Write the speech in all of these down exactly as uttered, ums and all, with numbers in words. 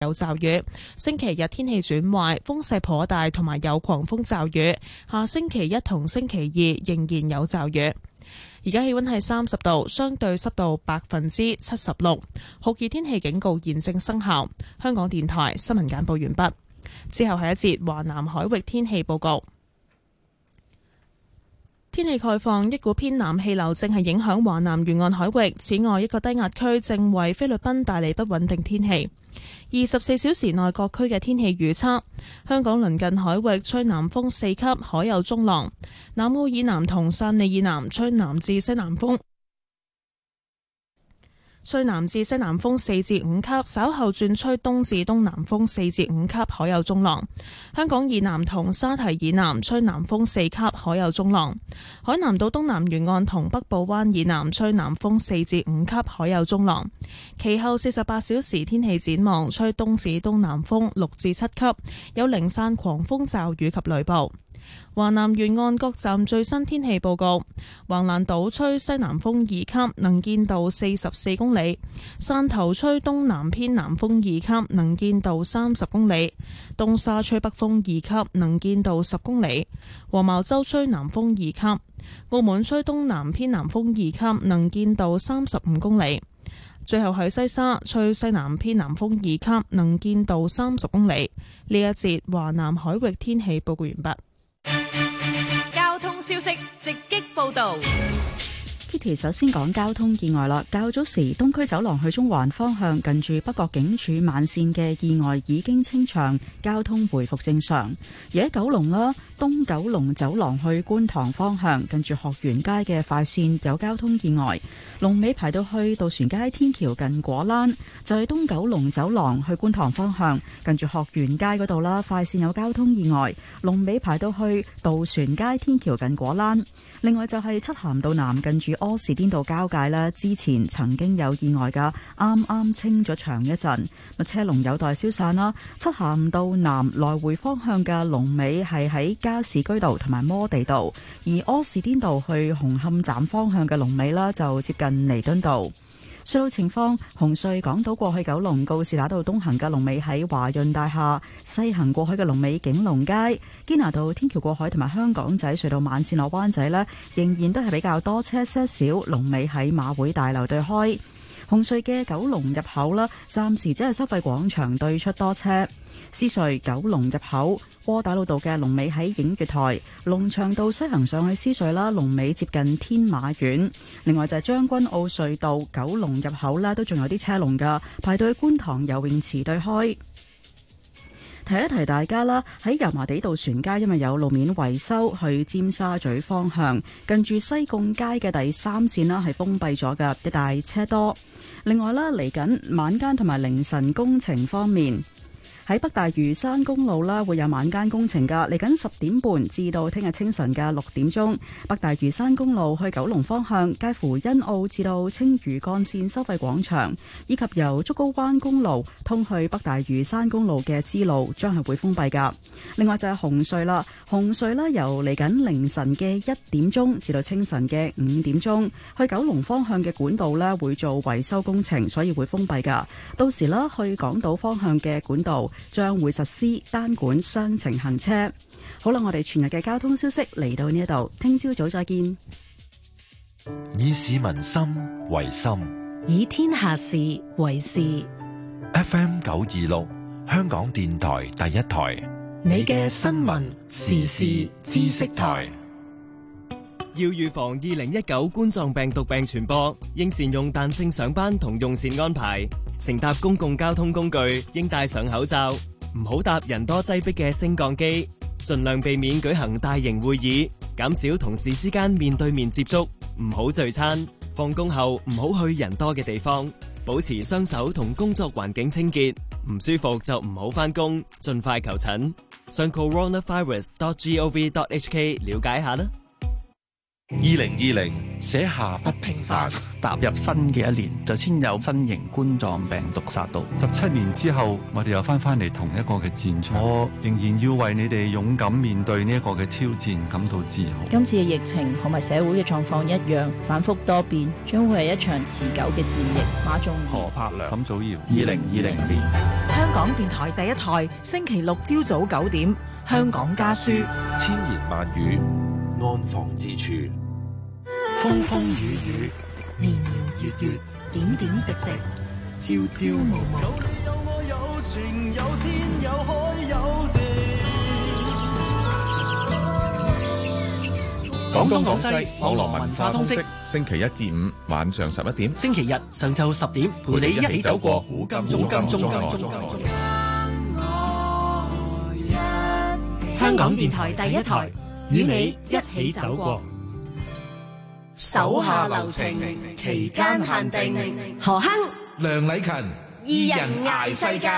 有驟雨。星期日天氣轉壞，風勢頗大，同埋有狂風驟雨。下星期一同星期二仍然有驟雨。而家氣溫係三十度，相對濕度百分之七十六，酷熱天氣警告現正生效。香港電台新聞簡報完畢。之後係一節華南海域天氣報告。天氣概況，一股偏南氣流正係影響華南沿岸海域，此外一個低壓區正為菲律賓帶嚟不穩定天氣。二十四小時內各區嘅天氣預測：香港鄰近海域吹南風四級，海有中浪；南澳以南同汕尾以南吹南至西南風。吹南至西南風四至五級，稍後轉吹東至東南風四至五級，海有中浪。香港以南同沙堤以南吹南風四級，海有中浪。海南島東南沿岸同北部灣以南吹南風四至五級，海有中浪。其後四十八小時天氣展望，吹東至東南風六至七級，有零散狂風驟雨及雷暴。華南沿岸各站最新天氣報告：橫瀾島吹西南風二級，能見度四十四公里；汕頭吹東南偏南風二級，能見度三十公里；東沙吹北風二級，能見度十公里；黃茅洲吹南風二級；澳門吹東南偏南風二級，能見度三十五公里。最後喺西沙吹西南偏南風二級，能見度三十公里。呢一節華南海域天氣報告完畢。 交通消息直擊報道。 Kitty 首先講交通意外啦。較早時東區走廊去中環方向近住北角警署慢線嘅意外已經清場，交通回復正常。而喺九龍啦，東九龍走廊去觀塘方向近住學園街嘅快線有交通意外，龍尾排到去渡船街天橋近果欄。就係東九龍走廊去觀塘方向近住學園街嗰度啦，快線有交通意外，龍尾排到去渡船街天橋近果欄。另外就係漆咸道南近住柯士甸道交界啦，之前曾經有意外噶，啱啱清咗場一陣，咁車龍有待消散啦。漆咸道南來回方向嘅龍尾係喺加士居道同埋摩地道，而柯士甸道去紅磡站方向嘅龍尾啦就接近彌敦道。隧道情況：紅隧港島過去九龍告士打道東行嘅龍尾喺華潤大廈，西行過去嘅龍尾景隆街。堅拿道天橋過海同埋香港仔隧道慢線落灣仔呢，仍然都係比較多車些少，龍尾喺馬會大樓對開。紅隧嘅九龍入口啦，暫時只係收費廣場對出多車。獅隧九龍入口窩打老道嘅龍尾喺映月台，龍翔道西行上去獅隧啦，龍尾接近天馬苑。另外就係將軍澳隧道九龍入口啦，都仲有啲車龍噶，排到去觀塘游泳池對開。提一提大家啦，喺油麻地道船街因為有路面維修，去尖沙咀方向近住西貢街嘅第三線啦係封閉咗嘅，一帶車多。另外啦，嚟緊晚間同埋凌晨工程方面，喺北大嶼山公路啦，會有晚間工程噶。嚟緊十點半至到聽日清晨嘅六點鐘，北大嶼山公路去九龍方向，介乎欣澳至到青嶼幹線收費廣場，以及由竹篙灣公路通去北大嶼山公路嘅支路，將係會封閉噶。另外就係紅隧啦，紅隧啦由嚟緊凌晨嘅一點鐘至到清晨嘅五點鐘，去九龍方向嘅管道咧會做維修工程，所以會封閉噶。到時啦，去港島方向嘅管道將會實施單管雙程行車。好啦，我哋全日嘅交通消息嚟到呢一度，聽朝早再見。 以市民心為心， 以天下事為事。 F M 九二六，香港電台第一台， 你嘅新聞時事知識台。 要預防二零一九冠狀病毒病傳播，應善用彈性上班同用膳安排。乘搭公共交通工具應戴上口罩，唔好搭人多擠迫嘅升降機，盡量避免舉行大型會議，減少同事之間面對面接觸，唔好聚餐。放工後唔好去人多嘅地方，保持雙手同工作環境清潔。唔舒服就唔好返工，盡快求診。上 coronavirus dot gov dot hk 了解下啦。 二零二零寫下不平凡。 踏入新嘅一年，就先有新型冠狀病毒殺到。 十七年之後，我哋又翻返嚟同一個嘅戰場。我仍然要為你哋勇敢面對呢一個嘅挑戰感到自豪。 今次嘅疫情同埋社會嘅狀況一樣，反覆多變，將會係一場持久嘅戰役。馬仲何柏良、沈祖堯。 二零二零年， 香港電台第一台，星期六朝早九點，香港家書， 千言萬語，安放之處。 風風雨雨， 年年月月，點點滴滴，朝朝暮暮。有你有我有情有天有海有地。廣東廣西網絡文化通識，星期一至五晚上十一點， 星期日上晝十點，陪你一起走過古今中外。 香港電台第一台，與你一起走過。 手下留情，期間限定。 何亨、 梁禮勤， 二人捱世界。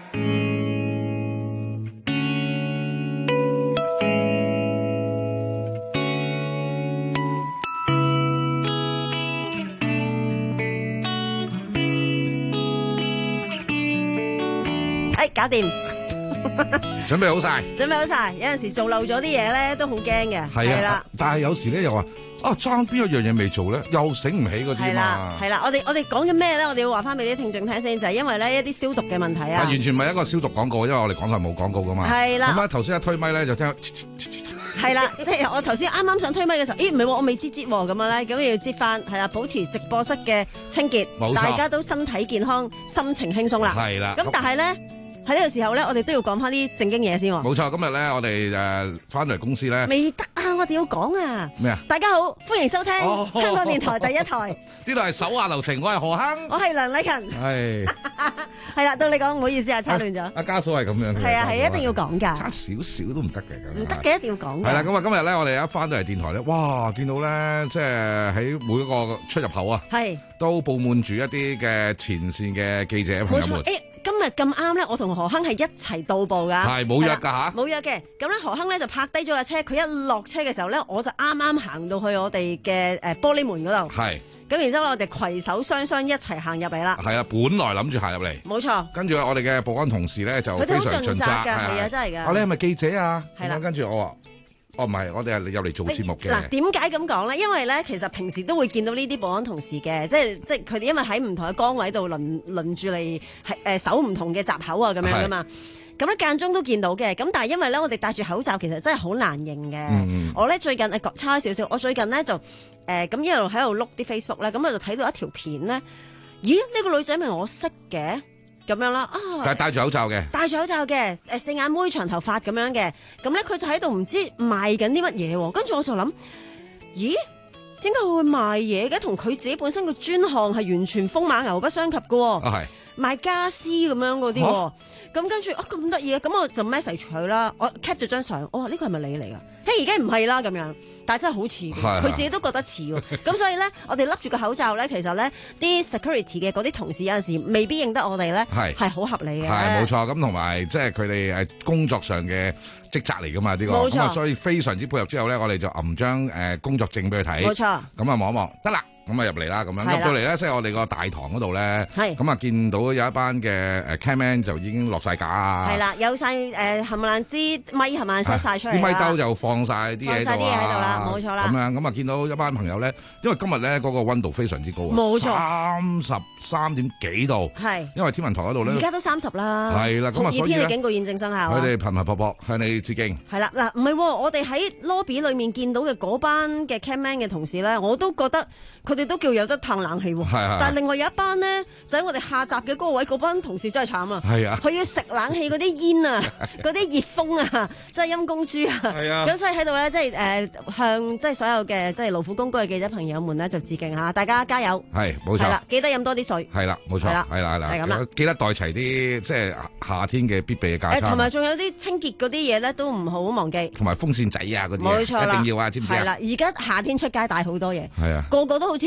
哎，搞掂。 準備好晒， 準備好晒。有陣時做漏咗啲嘢咧，都好驚嘅。 係啊，但係有時咧又話啊，爭邊一樣嘢未做咧，又醒唔起嗰啲嘛。 係啦，我哋我哋講緊咩咧？我哋要話翻俾啲聽眾聽先，就係因為咧一啲消毒嘅問題啊。 完全唔係一個消毒廣告，因為我哋港台冇廣告噶嘛。 係啦。 咁啊，頭先一推咪咧就聽。 係啦，即係我頭先啱啱想推咪嘅時候，咦唔係喎，我未擠擠喎，咁樣咧，咁要擠翻，係啦，保持直播室嘅清潔，大家都身體健康，心情輕鬆啦。 係啦。 咁但係咧。喺呢個時候咧，我哋都要講翻啲正經嘢先喎。 冇錯，今日咧我哋誒翻嚟公司咧， 未得啊！我哋要講啊。 咩啊？ 大家好，歡迎收聽香港電台第一台。 呢度係手下留情，我係何亨， 我係梁禮勤。 係係啦，到你講，唔好意思啊，差亂咗。 阿家嫂係咁樣嘅。 係啊，係一定要講㗎。 差少少都唔得嘅。 唔得嘅，一定要講。 係啦，咁啊，今日咧我哋一翻到嚟電台咧，哇，見到咧即係喺每一個出入口啊，係都佈滿住一啲嘅前線嘅記者朋友們。 今日咁啱咧，我同何亨係一齊到埗噶， 係冇約噶吓， 冇約嘅。咁咧何亨咧就泊低咗架車，佢一落車嘅時候咧，我就啱啱行到去我哋嘅誒玻璃門嗰度，係。咁然之後我哋攜手雙雙一齊行入嚟啦。係啊， 本來諗住行入嚟， 冇錯。 跟住我哋嘅保安同事咧就非常盡責㗎，係啊，真係㗎。啊，你係咪記者啊？係啦。跟住我話。哦，唔係，我哋係入嚟做節目嘅。 嗱，點解咁講咧？因為咧，其實平時都會見到呢啲保安同事嘅，即係即係佢哋因為喺唔同嘅崗位度輪輪住嚟係誒守唔同嘅閘口啊咁樣噶嘛。咁咧間中都見到嘅。咁但係因為咧，我哋戴住口罩，其實真係好難認嘅。嗯、我咧最近誒差少少，我最近咧就誒咁、呃、一路喺度碌啲 Facebook 咧，咁我就睇到一條片咧。咦？呢、呢個女仔咪我識嘅？咁樣啦，啊！ 但係戴住口罩嘅， 戴住口罩嘅，誒四眼妹長頭髮咁樣嘅，咁咧佢就喺度唔知賣緊啲乜嘢喎，跟住我就諗，咦？點解會賣嘢嘅？同佢自己本身個專項係完全風馬牛不相及嘅喎。啊係。賣家私咁樣嗰啲喎，咁跟住啊咁得意啊，咁我就 message 佢啦，我 cap 咗張相，我話呢個係咪你嚟噶？嘿，而家唔係啦咁樣，但係真係好似，佢自己都覺得似喎。咁所以咧，我哋笠住個口罩咧，其實咧啲 security 嘅嗰啲同事有陣時未必認得我哋咧，係係好合理嘅。 係冇錯，咁同埋即係佢哋係工作上嘅職責嚟噶嘛呢個，咁啊所以非常之配合之後咧，我哋就揞張誒工作證俾佢睇，冇錯，咁啊望一望得啦。咁啊入嚟啦，咁樣入到嚟咧，即係我哋個大堂嗰度咧，咁啊見到有一班嘅誒 cameraman 就已經落晒架啊，係啦， 有晒誒冚唪唥啲咪冚唪唥 set 晒出嚟， 啲咪兜就放晒啲嘢喺度啦，冇錯啦。 咁樣咁啊見到一班朋友咧，因為今日咧嗰個溫度非常之高啊，冇錯，三十三點幾度，係，因為天文台嗰度咧， 而家都三十啦， 係啦，咁啊所以天氣警告現正生效， 佢哋頻頻撲撲向你致敬。 係啦，嗱唔係，我哋喺 lobby 裏面見到嘅嗰班嘅 cameraman 嘅同事咧，我都覺得。佢哋都叫有得嘆冷氣喎，但係另外有一班咧，就喺我哋下集嘅嗰個位，嗰班同事真係慘啊！係啊，佢要食冷氣嗰啲煙啊，嗰啲熱風啊，真係陰公豬啊！係啊，咁所以喺度咧，即係誒向即係所有嘅即係勞苦功高嘅記者朋友們咧，就致敬下，大家加油！係冇錯，係啦，記得飲多啲水。係啦，冇錯，係啦，係啦，係咁啦，記得帶齊啲即係夏天嘅必備嘅架撐。誒，同埋仲有啲清潔嗰啲嘢咧，都唔好忘記。同埋風扇仔啊嗰啲，冇錯啦，一定要啊，知唔知啊？係啦，而家夏天出街帶好多嘢，係啊，個個都好似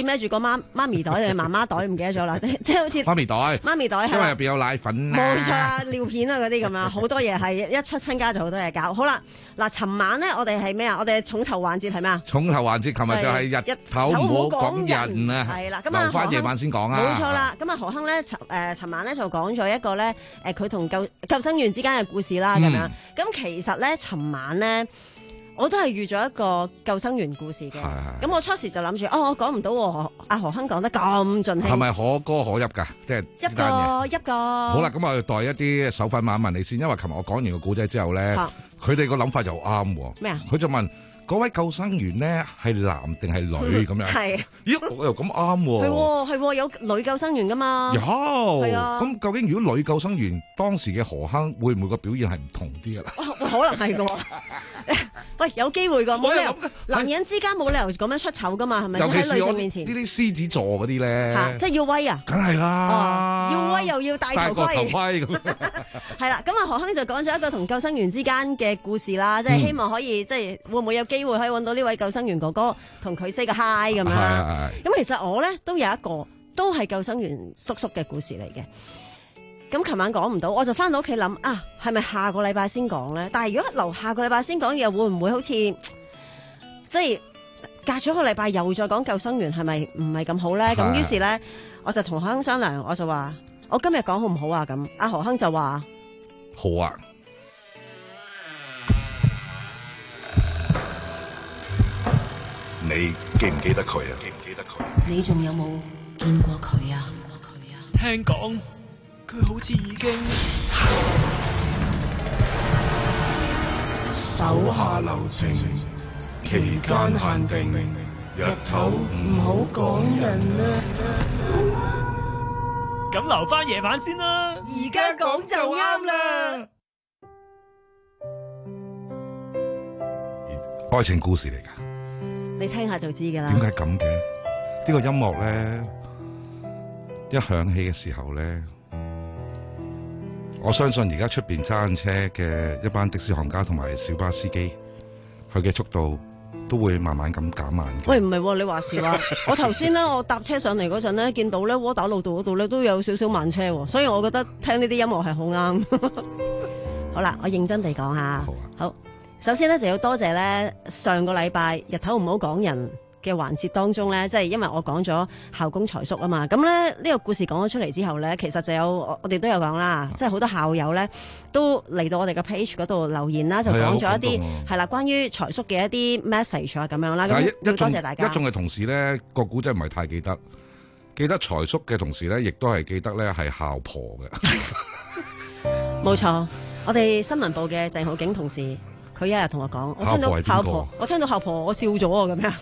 似孭住個媽媽咪袋定媽媽袋，唔記得咗啦，即係好似媽咪袋， 媽咪袋， 因為入邊有奶粉， 冇錯啦，尿片啊嗰啲咁樣，好多嘢係一出親家就好多嘢搞。好啦，嗱，尋晚咧我哋係咩啊？我哋重頭環節係咩啊？ 重頭環節，琴日就係日頭唔好講人啊， 係啦，咁啊留翻夜晚先講啊， 冇錯啦。咁啊何亨咧，誒尋晚咧就講咗一個咧，誒佢同救救生員之間嘅故事啦，咁樣。咁其實咧，尋晚咧。我都係預咗一個救生員故事嘅，咁我初時就諗住，哦，我講唔到喎，阿何亨講得咁盡興，係咪可歌可泣㗎？即係一個一個。好啦，咁我代一啲手粉問問你先，因為琴日我講完個故仔之後咧，佢哋個諗法就啱喎。咩啊？佢就問嗰位救生員咧係男定係女咁樣？係。咦，我又咁啱喎。係喎，係喎，有女救生員㗎嘛？有。係啊。咁究竟如果女救生員當時嘅何亨會唔會個表現係唔同啲㗎啦？ 可能係㗎。喂，有機會㗎，冇理由男人之間冇理由咁樣出醜㗎嘛，係咪？ 尤其是喺女性面前， 呢啲獅子座嗰啲咧， 即係要威啊！ 梗係啦， 要威又要戴頭盔。 戴個頭盔咁。係啦，咁啊何亨就講咗一個同救生員之間嘅故事啦，即係希望可以即係會唔會有機會可以揾到呢位救生員哥哥同佢 say 個 hi 咁樣啦。咁其實我咧都有一個都係救生員叔叔嘅故事嚟嘅。咁琴晚講唔到，我就翻到屋企諗啊，係咪下個禮拜先講咧？但係如果留下個禮拜先講，又會唔會好似即係隔咗個禮拜又再講救生員，係咪唔係咁好咧？咁於是咧，我就同何亨商量，我就話我今日講好唔好啊？咁阿何亨就話好啊。 你記唔記得佢啊？記唔記得佢？ 你仲有冇見過佢啊？見過佢啊？ 聽講。佢好似已經手下留情，期間限定，日頭唔好講人啦。 咁留翻夜晚先啦， 而家講就啱啦。 愛情故事嚟噶， 你聽下就知㗎啦。 點解咁嘅？呢、呢個音樂咧，一響起嘅時候咧。我相信而家出邊揸緊車嘅一班的士行家同埋小巴司機，佢嘅速度都會慢慢咁減慢。 喂，唔係喎，你話事話，我頭先咧，我搭車上嚟嗰陣咧，見到咧窩打老道嗰度咧都有少少慢車喎，所以我覺得聽呢啲音樂係好啱。好啦，我認真地講下。好啊。好，首先咧就要多謝咧上個禮拜日頭唔好講人嘅環節當中咧，即係因為我講咗校工財叔啊嘛，咁咧呢個故事講咗出嚟之後咧，其實就有我哋都有講啦，即係好多校友咧都嚟到我哋嘅 page 嗰度留言啦，就講咗一啲係啦關於財叔嘅一啲 message 啊咁樣啦，咁要多謝大家。 一眾嘅同事咧個古仔唔係太記得，記得財叔嘅同事咧，亦都係記得咧係校婆嘅。 冇錯，我哋新聞部嘅鄭浩景同事，佢一日同我講，我聽到校婆，我聽到校婆，我笑咗啊咁樣。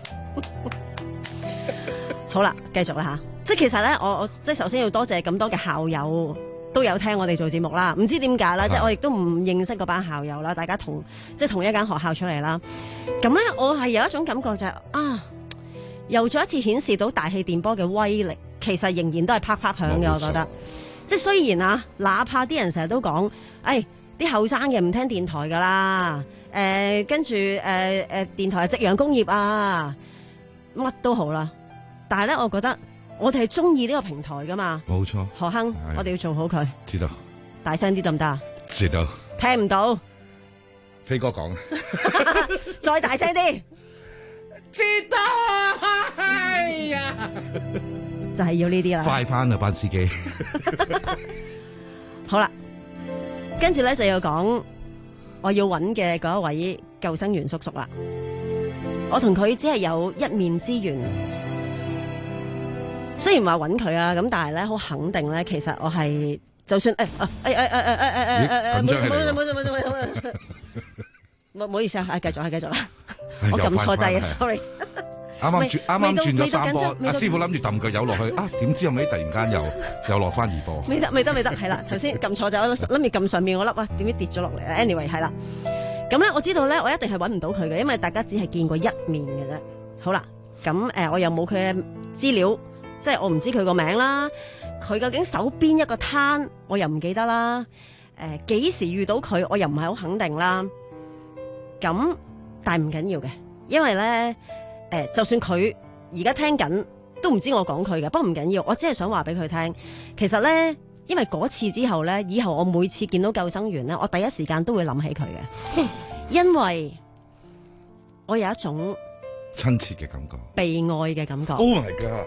好啦，繼續啦吓，即係其實咧，我我即係首先要多謝咁多嘅校友都有聽我哋做節目啦，唔知點解啦，即係我亦都唔認識嗰班校友啦，大家同即係同一間學校出嚟啦，咁咧我係有一種感覺就係、是、啊，又再一次顯示到大氣電波嘅威力，其實仍然都係啪啪響嘅，我覺得，即係雖然啊，哪怕啲人成日都講，誒啲後生嘅唔聽電台噶啦，誒、呃、跟住誒誒電台係夕陽工業啊。乜都好啦，但係咧，我覺得我哋係中意呢個平台噶嘛。冇錯，何亨，我哋要做好佢。知道。大聲啲得唔得啊？知道。聽唔到。 飛哥講。 再大聲啲。 知道。係呀。 就係要呢啲啦。 快翻啊，班司機。 好啦，跟住咧就要講我要揾嘅嗰一位救生員叔叔啦。我同佢只係有一面之緣，雖然話揾佢啊，咁但係咧好肯定咧，其實我係就算誒誒誒誒誒誒誒誒誒，冇冇冇冇冇冇冇，唔好意思啊，繼續啊繼續啦，我撳錯掣啊 ，sorry。 啱啱轉啱啱轉咗三波，阿師傅諗住揼腳油落去啊，點知後尾突然間又又落翻二波。未得未得未得，係啦，頭先撳錯掣，我諗住撳上面嗰粒啊，點知跌咗落嚟 anyway 係啦。咁咧，我知道咧，我一定係揾唔到佢嘅，因為大家只係見過一面嘅啫。好啦，咁誒、呃，我又冇佢嘅資料，即係我唔知佢個名啦，佢究竟手邊一個攤，我又唔記得啦。誒、呃，幾時遇到佢，我又唔係好肯定啦。咁，但係唔緊要嘅，因為咧，誒、呃，就算佢而家聽緊都唔知我講佢嘅，不過唔緊要，我只係想話俾佢聽，其實咧，因為嗰次之後咧，以後我每次見到救生員咧，我第一時間都會諗起佢嘅，因為我有一種親切嘅感覺， 被愛嘅感覺。 Oh my god！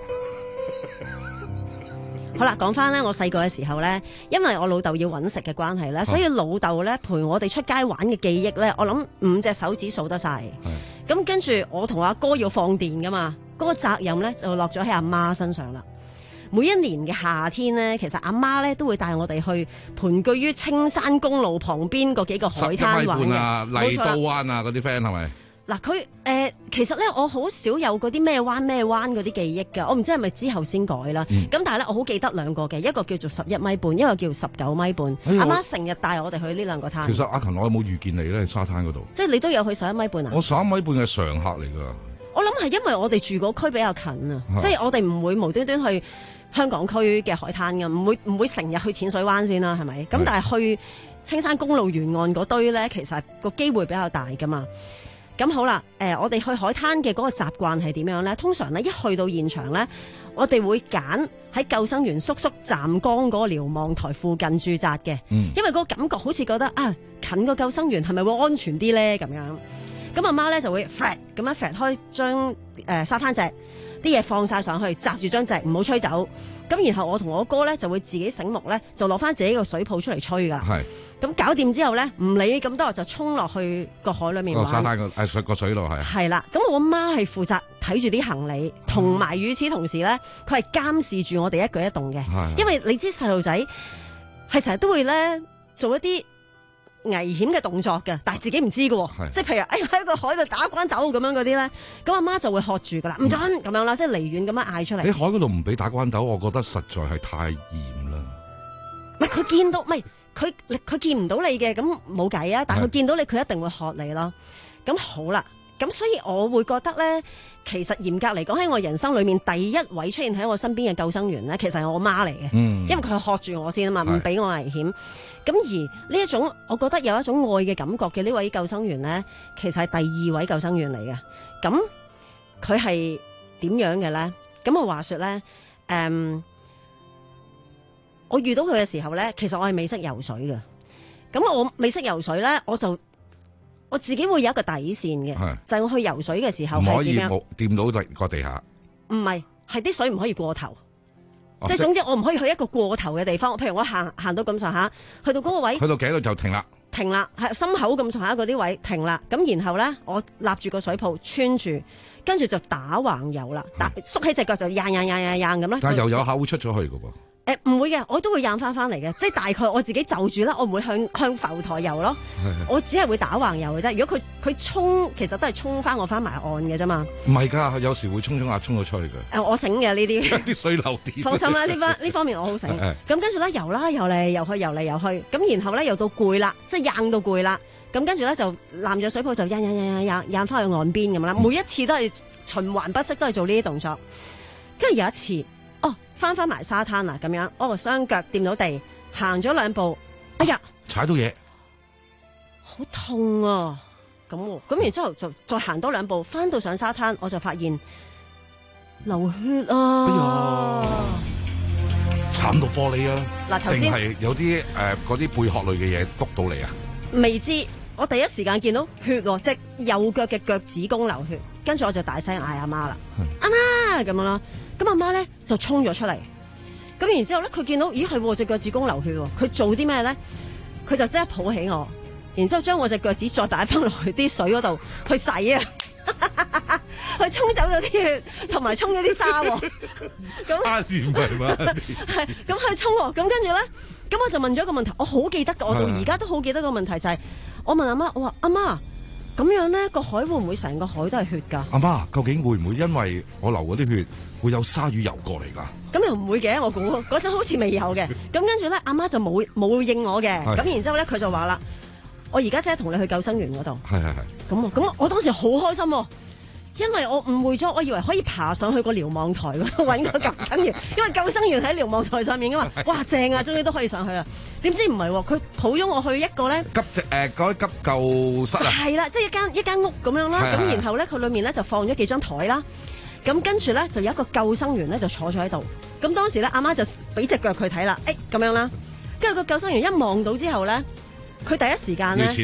好啦，講翻咧，我細個嘅時候咧，因為我老豆要揾食嘅關係咧，所以老豆咧陪我哋出街玩嘅記憶咧，我諗五隻手指數得晒。咁跟住我同阿哥要放電噶嘛，嗰、嗰個責任咧就落咗喺阿媽身上啦。每一年嘅夏天咧，其實阿媽咧都會帶我哋去盤踞於青山公路旁邊嗰幾個海灘玩嘅。十一米半啊， 麗都灣啊，嗰啲 friend 係咪？ 嗱，佢誒其實咧，我好少有嗰啲咩灣咩灣嗰啲記憶㗎，我唔知係咪之後先改啦。咁、嗯、但係咧，我好記得兩個嘅，一個叫做十一米半，一個叫十九米半。阿、哎、媽成日帶我哋去呢兩個灘。 其實阿勤，我有冇遇見你咧？喺沙灘嗰度， 即係你都有去十一米半啊？ 我十一米半嘅常客嚟㗎。 我諗係因為我哋住嗰區比較近啊，即係我哋唔會無端端去香港區嘅海灘㗎，唔會唔會成日去淺水灣先啦，係咪？咁但係去青山公路沿岸嗰堆咧，其實個機會比較大㗎嘛。咁好啦，誒、呃，我哋去海灘嘅嗰個習慣係點樣咧？通常咧一去到現場咧，我哋會揀喺救生員叔叔站崗嗰個瞭望台附近駐紮嘅，嗯、因為嗰個感覺好似覺得啊，近個救生員係咪會安全啲咧？咁樣，咁阿媽咧就會 flat 咁樣 flat 開張誒沙灘席，啲嘢放晒上去，紮住張席，唔好吹走。咁然後我同我哥咧就會自己醒目咧，就攞翻自己個水泡出嚟吹噶。係。咁搞掂之後咧，唔理咁多就衝落去個海裏面玩。 沙灘個誒水個水度係。係啦，咁我媽係負責睇住啲行李，同埋與此同時咧，佢係監視住我哋一舉一動嘅。因為你知細路仔係成日都會咧做一啲危險嘅動作嘅，但係自己唔知嘅，即係譬如誒喺個海度打關鬥咁樣嗰啲咧，咁阿媽就會喝住噶啦，唔准咁樣啦，即係離遠咁樣嗌出嚟。 喺海嗰度唔俾打關鬥，我覺得實在係太嚴啦。 唔係佢見到，唔係佢佢見唔到你嘅，咁冇計啊！但係佢見到你，佢一定會喝你咯。咁好啦，咁所以我會覺得咧，其實嚴格嚟講喺我人生裏面第一位出現喺我身邊嘅救生員咧，其實係我媽嚟嘅，嗯、因為佢喝住我先啊嘛，唔俾我危險。咁而呢一種，我覺得有一種愛嘅感覺嘅呢位救生員咧，其實係第二位救生員嚟嘅。咁佢係點樣嘅咧？咁我話說咧，誒、嗯，我遇到佢嘅時候咧，其實我係未識游水嘅。咁我未識游水咧，我就我自己會有一個底線嘅，就係我去游水嘅時候係點樣？唔可以掂到個地下。唔係，係啲水唔可以過頭。即係總之，我唔可以去一個過頭嘅地方。譬如我行行到咁上下，去到嗰個位， 去到幾度就停啦。停啦， 係心口咁上下嗰啲位停啦。咁然後咧，我立住個水泡穿住，跟住就打橫游啦。打縮起隻腳就掗掗掗掗掗咁啦。 但係游有下會出咗去㗎喎。 誒唔、呃、會嘅，我都會掗翻翻嚟嘅，即係大概我自己就住啦，我唔會向向浮台游咯，我只係會打橫游嘅啫。如果佢佢衝，其實都係衝翻我翻埋岸嘅啫嘛。唔係㗎， 有時會衝衝下衝咗出去嘅。誒、 呃，我醒嘅呢啲。 啲水流啲。 放心啦，呢方呢方面我好醒。咁跟住咧游啦，游嚟游去，游嚟游去，咁然後咧游到攰啦，即係掗到攰啦，咁跟住咧就攬住水泡就掗掗掗掗掗掗翻去岸邊咁啦。每一次都係循環不息，都係做呢啲動作。跟住有一次。哦，翻翻埋沙灘啦，咁樣，哦，雙腳掂到地，行咗兩步，哎呀， 踩到嘢， 好痛啊！咁，咁然之後就再行多兩步，翻到上沙灘，我就發現流血啊！哎呀， 慘到玻璃啊！ 嗱，頭先係有啲誒嗰啲貝殼類嘅嘢篤到你啊？ 未知，我第一時間見到血喎，即右腳嘅腳趾公流血，跟住我就大聲嗌阿媽啦，阿媽咁樣啦。咁阿媽咧就衝咗出嚟，咁然之後咧佢見到咦係隻腳趾公流血喎，佢做啲咩咧？佢就即刻抱起我，然之後將我隻腳趾再擺翻落去啲水嗰度去洗啊，去沖走咗啲血，同埋沖咗啲沙。咁阿爺唔係嘛？ 係咁去沖，咁跟住咧，咁我就問咗一個問題，我好記得噶，我到而家都好記得個問題就係、是，我問阿媽，我話阿媽。咁樣咧，個海會唔會成個海都係血㗎？ 阿媽，究竟會唔會因為我流嗰啲血會有鯊魚游過嚟㗎？ 咁又唔會嘅，我估嗰陣好似未有嘅。咁跟住咧，阿媽就冇冇應我嘅。咁然之後咧，佢就話啦：我而家即係同你去救生員嗰度。係係係。咁咁，我當時好開心喎，因為我誤會咗，我以為可以爬上去個瞭望台嗰度揾個救生員，因為救生員喺瞭望台上面㗎嘛。哇，正啊，終於都可以上去啦！點知唔係喎？佢抱咗我去一個咧急誒嗰啲急救室啊！ 係啦，即係一間一間屋咁樣啦。咁然後咧，佢裏面咧就放咗幾張台啦。 咁跟住咧就有一個救生員咧就坐咗喺度。咁當時咧阿媽就俾隻腳佢睇啦，誒咁樣啦。跟住個救生員一望到之後咧，佢第一時間咧，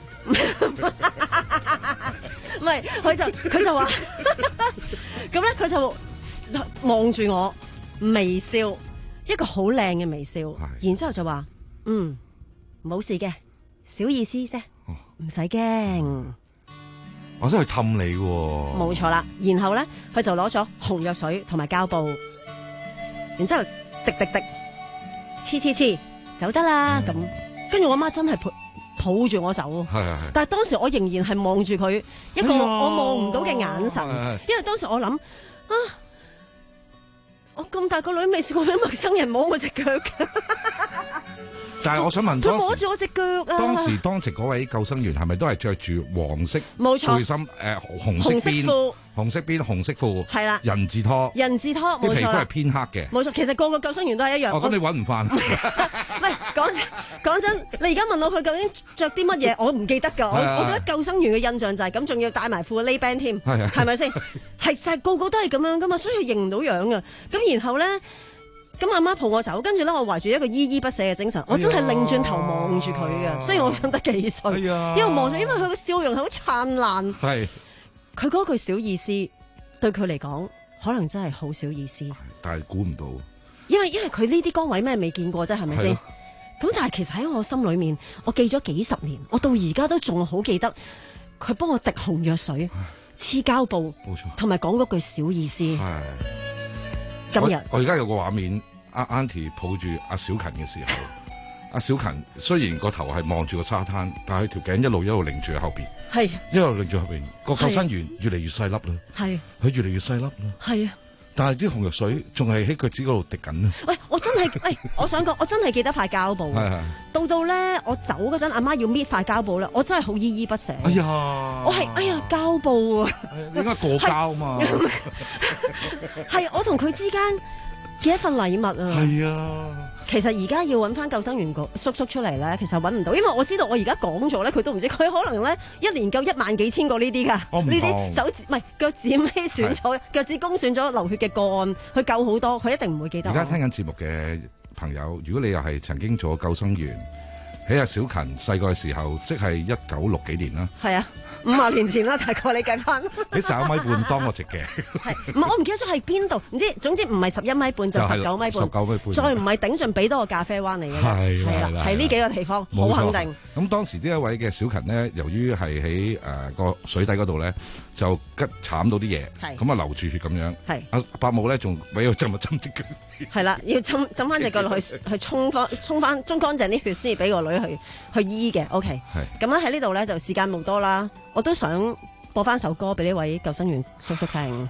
唔係佢就佢就話，咁咧佢就望住我微笑，一個好靚嘅微笑，然之後就話：嗯，冇事嘅，小意思啫，唔使驚。 我真係氹你喎。 冇錯啦，然後咧佢就攞咗紅藥水同埋膠布，然之後滴滴滴，黐黐黐。走得啦，咁跟住我媽真係抱抱住我走，係係係，但係當時我仍然係望住佢一個我望唔到嘅眼神，哎，因為當時我諗啊，我咁大個女未試過俾陌生人摸我隻腳㗎。 但係我想問， 佢摸住我隻腳啊！ 當時當時嗰位救生員係咪都係着住黃色冇錯背心誒、呃、紅色邊紅色邊紅色褲係啦，人字拖人字拖， 啲皮膚係偏黑嘅， 冇錯。其實個個救生員都係一樣。 哦，咁你揾唔翻？ 唔係講真講真，你而家問我佢究竟着啲乜嘢，我唔記得㗎。我我覺得救生員嘅印象就係咁，仲要帶埋副 lay band 添，係咪先？係就係個個都係咁樣㗎嘛，所以佢認唔到樣㗎。咁然後咧。咁阿媽抱我走，跟住咧我懷住一個依依不捨嘅精神，我真係擰轉頭望住佢嘅，雖然我真得幾歲，哎，因為望住，因為佢個笑容係好燦爛，係佢嗰句小意思對佢嚟講，可能真係好小意思， 但係估唔到， 因為因為佢呢啲崗位咩未見過啫，係咪先？咁但係其實喺我心裏面，我記咗幾十年，我到而家都仲好記得佢幫我滴紅藥水、黐膠布，冇錯，同埋講嗰句小意思。今日我而家有個畫面，阿 Auntie 抱住阿小勤嘅時候，阿小勤雖然個頭係望住個沙灘，但係佢條頸一路一路擰住喺後邊，係一路擰住後邊。個救生員越嚟越細粒啦，係佢越嚟越細粒啦，係啊。但係啲紅藥水仲係喺腳趾嗰度滴緊啊！ 喂，我真係，喂，我想講，我真係記得塊膠布。係係。到到咧，我走嗰陣，阿媽要搣塊膠布咧，我真係好依依不捨。哎呀！我係哎呀膠布啊！ 你應該過膠嘛？ 係我同佢之間嘅一份禮物啊！係啊！其實而家要揾翻救生員個叔叔出嚟咧，其實揾唔到，因為我知道我而家講咗咧，佢都唔知，佢可能咧一年夠一萬幾千個呢啲噶，呢啲手指唔係腳趾尾損咗，腳趾公損咗流血嘅個案，佢救好多，佢一定唔會記得。 而家聽緊節目嘅朋友，如果你又係曾經做救生員，喺阿小勤細個嘅時候，即係一九六幾年啦。係啊。五十年前啦，大概你計翻。你十一米半當我值嘅。係，唔係我唔記得咗係邊度？唔知，總之唔係十一米半就十九米半。十九米半。再唔係頂盡俾多個咖啡灣嚟嘅。係係啦，係呢幾個地方，好肯定。咁當時呢一位嘅小勤呢，由於係喺誒個水底嗰度咧，就拮慘到啲嘢，咁啊流住血咁樣。係。阿伯母咧仲俾佢浸一浸隻腳。係啦，要浸浸翻隻腳落去，去沖翻沖翻沖乾淨啲血先，俾個女去去醫嘅。OK。係。咁咧喺呢度咧就時間冇多啦。我都想播翻首歌俾呢位救生員叔叔聽。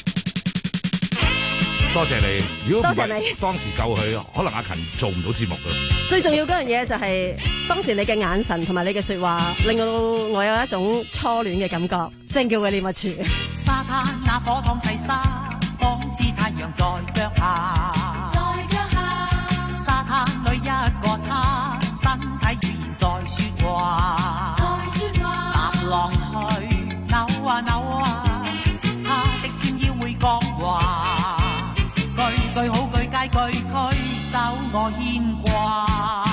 多謝你，如果唔係當時救佢，可能阿勤做唔到節目㗎。最重要嗰樣嘢就係當時你嘅眼神同埋你嘅說話，令到我有一種初戀嘅感覺。真叫佢念乜處？沙灘那火燙細沙，仿似太陽在腳下，在腳下。沙灘裏一個他，身體語言在說話，在說話。浪去扭啊扭啊，他的纖腰會講話，句句好句皆句驅走我牽掛。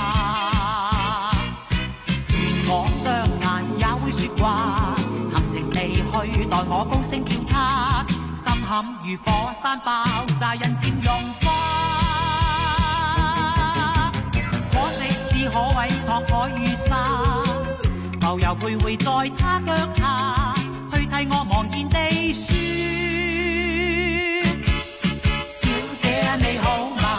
願我雙眼也會說話，含情離去待我高聲叫他，心坎如火山爆炸，人漸融化。可惜只可委託海與沙，浮游徘徊在他腳下，去替我茫然地說，小姐你好嗎？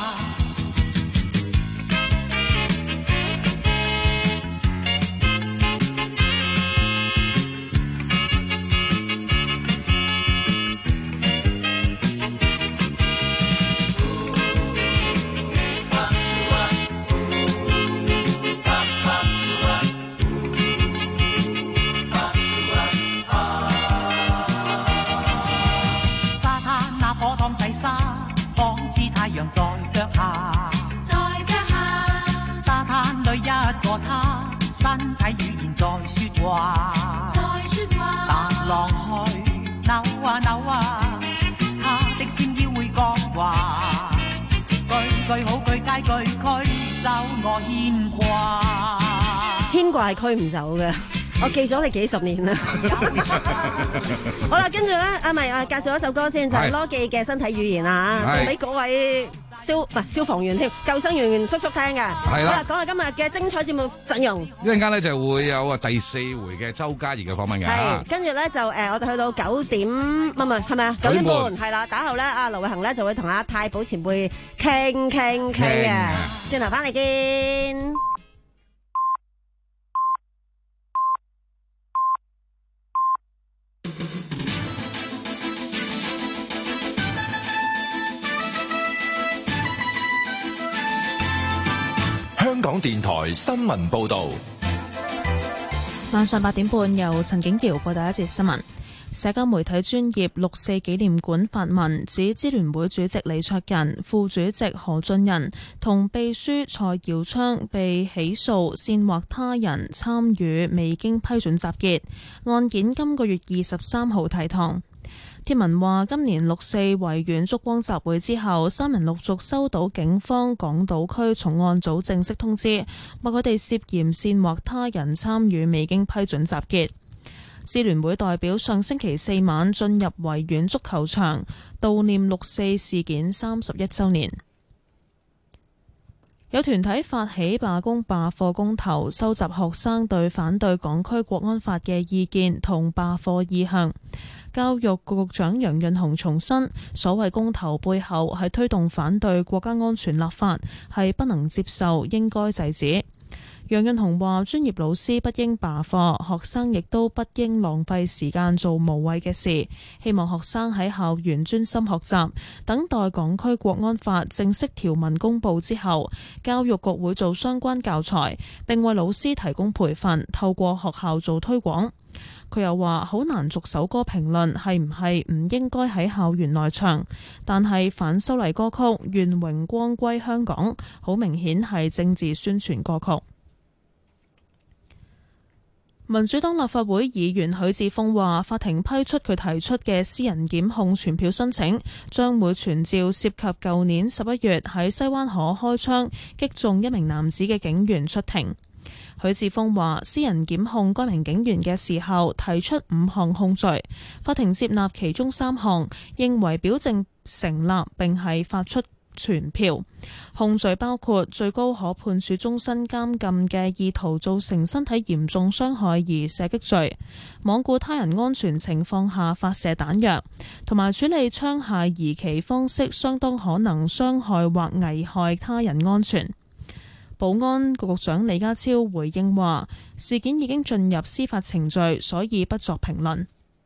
細沙仿似太陽在腳下，在腳下。沙灘裏一個他，身體語言在說話，在說話。白浪去扭啊扭啊， 牽掛。 牽掛係驅唔走嘅，我記咗你幾十年啦。好啦，跟住咧，啊唔係啊，介紹一首歌先，就係羅記嘅身體語言啊，送俾各位消唔係消防員添，救生員叔叔聽嘅。係啦，好啦，講下今日嘅精彩節目陣容。 一陣間咧就會有啊第四回嘅周嘉怡嘅訪問嘅。 係，跟住咧就誒，我哋去到九點，唔係唔係，係咪啊？九點半係啦，打後咧，阿劉偉恒咧就會同阿太保前輩傾傾傾嘅，轉頭翻嚟見。 香港電台新聞報道， 晚上八點半由陳景瑤報道一節新聞。社交媒體專頁六四紀念館發文指，支聯會主席李卓人、副主席何俊仁同秘書蔡耀昌被起訴煽惑他人參與未經批准集結，案件今個月二十三號提堂。貼文話，今年六四維園燭光集會之後，三人陸續收到警方港島區重案組正式通知，話佢哋涉嫌煽惑他人參與未經批准集結。支聯會代表上星期四晚進入維園足球場悼念六四事件三十一週年。有團體發起罷工罷課公投，收集學生對反對港區國安法嘅意見同罷課意向。教育局局長楊潤雄重申，所謂公投背後係推動反對國家安全立法，係不能接受，應該制止。楊潤雄話，專業老師不應罷課，學生亦都不應浪費時間做無謂嘅事，希望學生喺校園專心學習，等待港區國安法正式條文公佈之後，教育局會做相關教材，並為老師提供培訓，透過學校做推廣。佢又話，好難逐首歌評論係唔係唔應該喺校園內唱，但係反修例歌曲《願榮光歸香港》好明顯係政治宣傳歌曲。民主黨立法會議員許智峰話，法庭批出佢提出嘅私人檢控傳票申請，將會傳召涉及舊年十一月喺西灣河開槍擊中一名男子嘅警員出庭。許智峰話，私人檢控該名警員嘅時候提出五項控罪，法庭接納其中三項，認為表證成立並係發出傳票。控罪包括最高可判處終身監禁嘅意圖造成身體嚴重傷害而射擊罪，罔顧他人安全情況下發射彈藥，同埋處理槍械移其方式相當可能傷害或危害他人安全。保安局局長李家超回應話，事件已經進入司法程序，所以不作評論。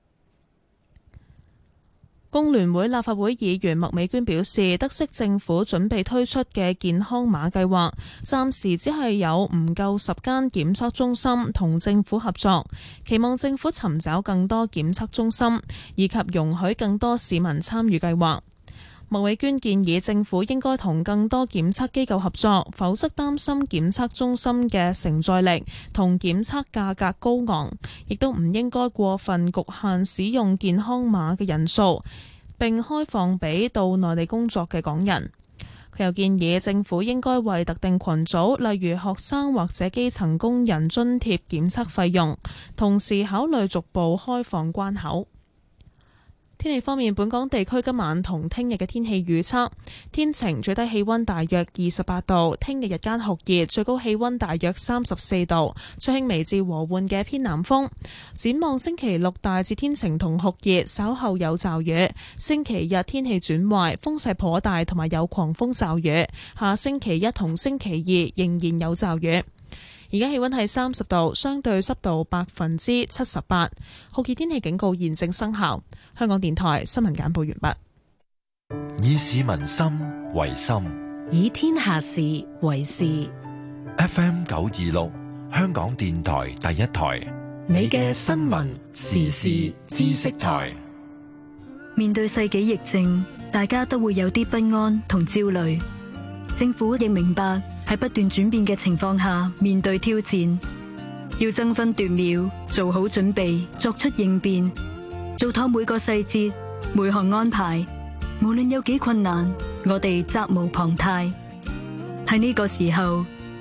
工聯會立法會議員麥美娟表示，得悉政府準備推出嘅健康碼計劃，暫時只係有唔夠十間檢測中心同政府合作，期望政府尋找更多檢測中心，以及容許更多市民參與計劃。麥美娟建議政府應該同更多檢測機構合作，否則擔心檢測中心嘅承載力同檢測價格高昂，亦都唔應該過分局限使用健康碼嘅人數，並開放俾到內地工作嘅港人。佢又建議政府應該為特定群組，例如學生或者基層工人津貼檢測費用，同時考慮逐步開放關口。天氣方面，本港地區今晚同聽日嘅天氣預測，天晴，最低氣溫大約二十八度，聽日日間酷熱，最高氣溫大約三十四度，吹輕微至和緩嘅偏南風。展望星期六大致天晴同酷熱，稍後有驟雨。星期日天氣轉壞，風勢頗大，同埋有狂風驟雨。下星期一同星期二仍然有驟雨。而家氣溫係三十度，相對濕度百分之七十八，酷熱天氣警告現正生效。香港電台新聞簡報完畢。以市民心為心， 以天下事為事。 F M 九二六，香港電台第一台， 你嘅新聞時事知識台。 面對世紀疫症，大家都會有啲不安同焦慮。政府亦明白喺不斷轉變嘅情況下面對挑戰，要爭分奪秒做好準備，作出應變，做妥每個細節每項安排。無論有幾困難，我哋責無旁貸。喺呢個時候，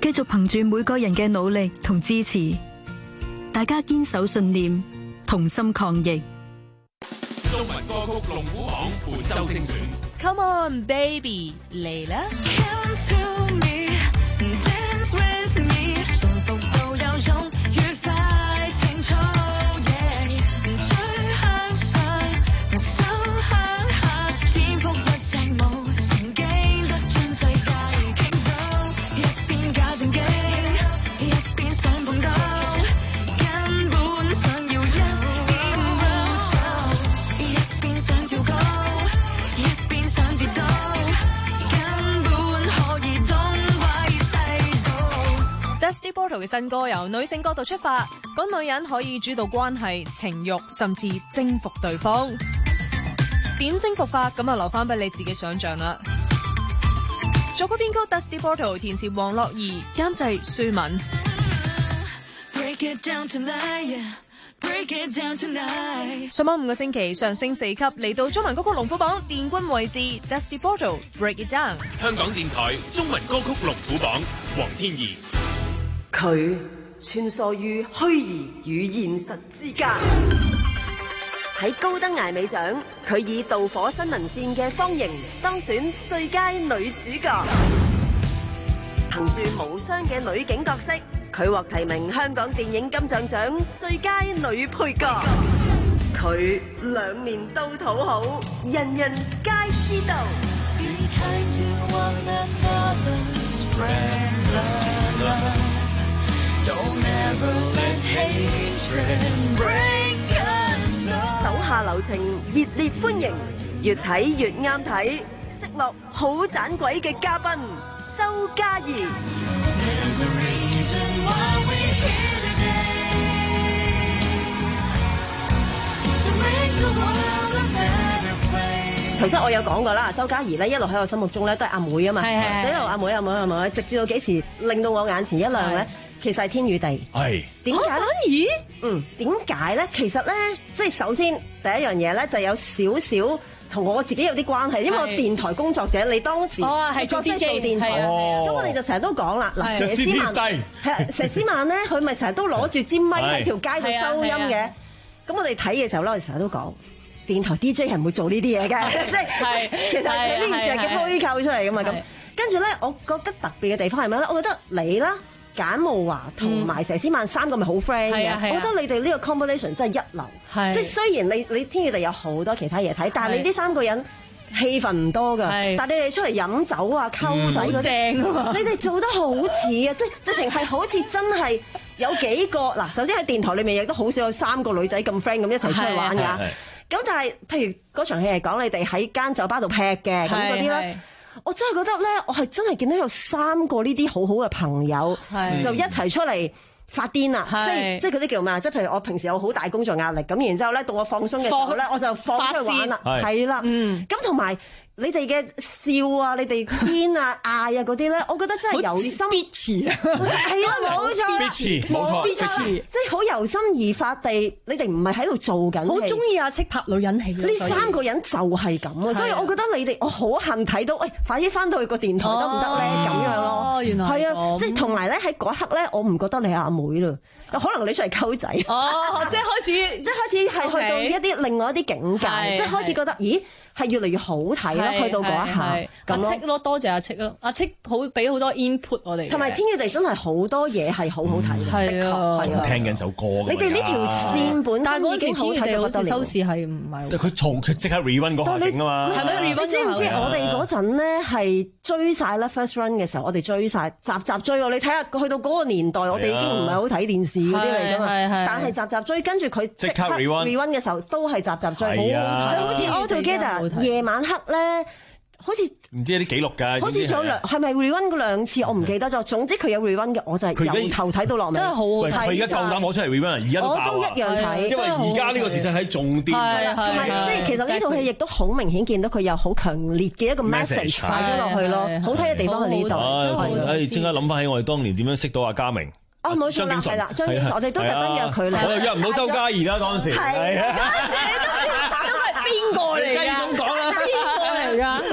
繼續憑住每個人嘅努力同支持，大家堅守信念，同心抗疫。 中文歌曲龍虎榜本周精選 Come on baby 嚟啦！ Come to me, dance with me， 幸福都有種愉快情操，最向上，手向下，顛覆一切無成經，得盡世界傾倒，一邊假正經，一邊想碰到，根本想要一點污糟，一邊想跳高，一邊想跌倒，根本可以東歪西倒。 Dusty Bottle 嘅新歌由女性角度出發，講女人可以主導關係、情慾，甚至征服對方。點征服法咁啊？留翻俾你自己想象啦。作曲編曲 Dusty Bottle， 填詞黃樂怡，監製舒敏。 Break it down tonight, yeah. Break it down tonight. 上晚五個星期上升四級，嚟到中文歌曲龍虎榜殿軍位置 Dusty Bottle Break It Down。 香港電台中文歌曲龍虎榜，黃天怡。 佢穿梭於虛擬與現實之間，喺高登艾美獎，佢以導火新聞線嘅方形當選最佳女主角。憑住無雙嘅女警角色，佢獲提名香港電影金像獎最佳女配角。佢兩面都討好，人人皆知道。手下留情，熱烈歡迎，越睇越啱睇，識落好盞鬼嘅嘉賓周嘉怡。頭先我有講過啦，周嘉怡咧一路喺我心目中咧都係阿妹啊嘛，就一路阿妹阿妹阿妹，直至到幾時令到我眼前一亮咧？其實係天與地。係點解咧？反而嗯點解咧？其實咧，即係首先第一樣嘢咧，就有少少同我自己有啲關係，因為我電台工作者，你當時哦係做 D J 做電台，咁我哋就成日都講啦。嗱，佘詩曼係啦，佘詩曼咧，佢咪成日都攞住支咪喺條街度收音嘅。咁我哋睇嘅時候咧，我哋成日都講。電台 D J 係唔會做呢啲嘢嘅，即係其實呢件事係叫虛構出嚟噶嘛。咁跟住咧，我覺得特別嘅地方係咩咧？我覺得你啦、簡慕華同埋佘詩曼三個咪好 friend 嘅。我覺得你哋呢個 combination 真係一流。即係雖然你你天與地有好多其他嘢睇，但係你呢三個人戲份唔多㗎。但係你哋出嚟飲酒啊、溝仔嗰啲，正啊！你哋做得好似啊，即係直情係好似真係有幾個嗱。首先喺電台裏面亦都好少有三個女仔咁 friend 咁一齊出去玩㗎。咁但係，譬如嗰場戲係講你哋喺間酒吧度劈嘅咁嗰啲咧，我真係覺得咧，我係真係見到有三個呢啲好好嘅朋友，就一齊出嚟發癲啦！即係即係嗰啲叫咩啊？即係譬如我平時有好大工作壓力，咁然之後咧到我放鬆嘅時候咧，我就放出去玩啦，係啦，咁同埋。你哋嘅笑啊，你哋癲啊、嗌啊嗰啲咧，我覺得真係由心 bitch 啊，係啊，冇錯 bitch 冇錯 bitch 即係好由心而發地，你哋唔係喺度做緊， 好中意阿戚拍女人戲。 呢三個人就係咁啊，所以我覺得你哋我好恨睇到，喂，快啲翻到去個電台得唔得咧？咁樣咯，原來係啊，即係同埋咧喺嗰一刻咧，我唔覺得你係阿妹啦。可能你出嚟溝仔， 哦，即係開始， 即係開始係去到一啲另外一啲境界，即係開始覺得，咦，係越嚟越好睇啦，去到嗰一下阿戚咯，多謝阿戚咯，阿戚好俾好多 input 我哋， 同埋天與地真係好多嘢係好好睇嘅， 係啊， 係啊，聽緊首歌， 你哋呢條線本身已經好睇到不得了， 收視係唔係？ 佢從佢即刻 rewind 嗰下景啊嘛， 係咪 rewind？你知唔知我哋嗰陣咧係追晒咧 first run 嘅時候，我哋追晒集集追喎，你睇下去到嗰個年代，我哋已經唔係好睇電視嗰啲嚟㗎嘛。但係集集追，跟住佢即刻 rewind 嘅時候都係集集追，好似 All Together 夜晚黑咧，好似唔知有啲記錄㗎， 好似仲有兩係咪 rewind 過兩次？我唔記得咗。總之佢有 rewind 嘅，我就係由頭睇到落尾， 真係好好睇。 佢而家夠膽攞出嚟 rewind，而家都爆啊！ 我都一樣睇， 因為而家呢個時勢喺重啲， 同埋即係其實呢套戲亦都好明顯見到佢有好強烈嘅一個 message 擺咗落去咯。好睇嘅地方喺呢度。 誒，即刻諗翻起我哋當年點樣識到阿嘉明。 哦，冇錯啦，係啦，張景淳，我哋都特登約佢嚟。 我又約唔到周嘉怡啦，嗰陣時。 係啊，都係邊個嚟㗎？ 咁講啦， 邊個嚟㗎？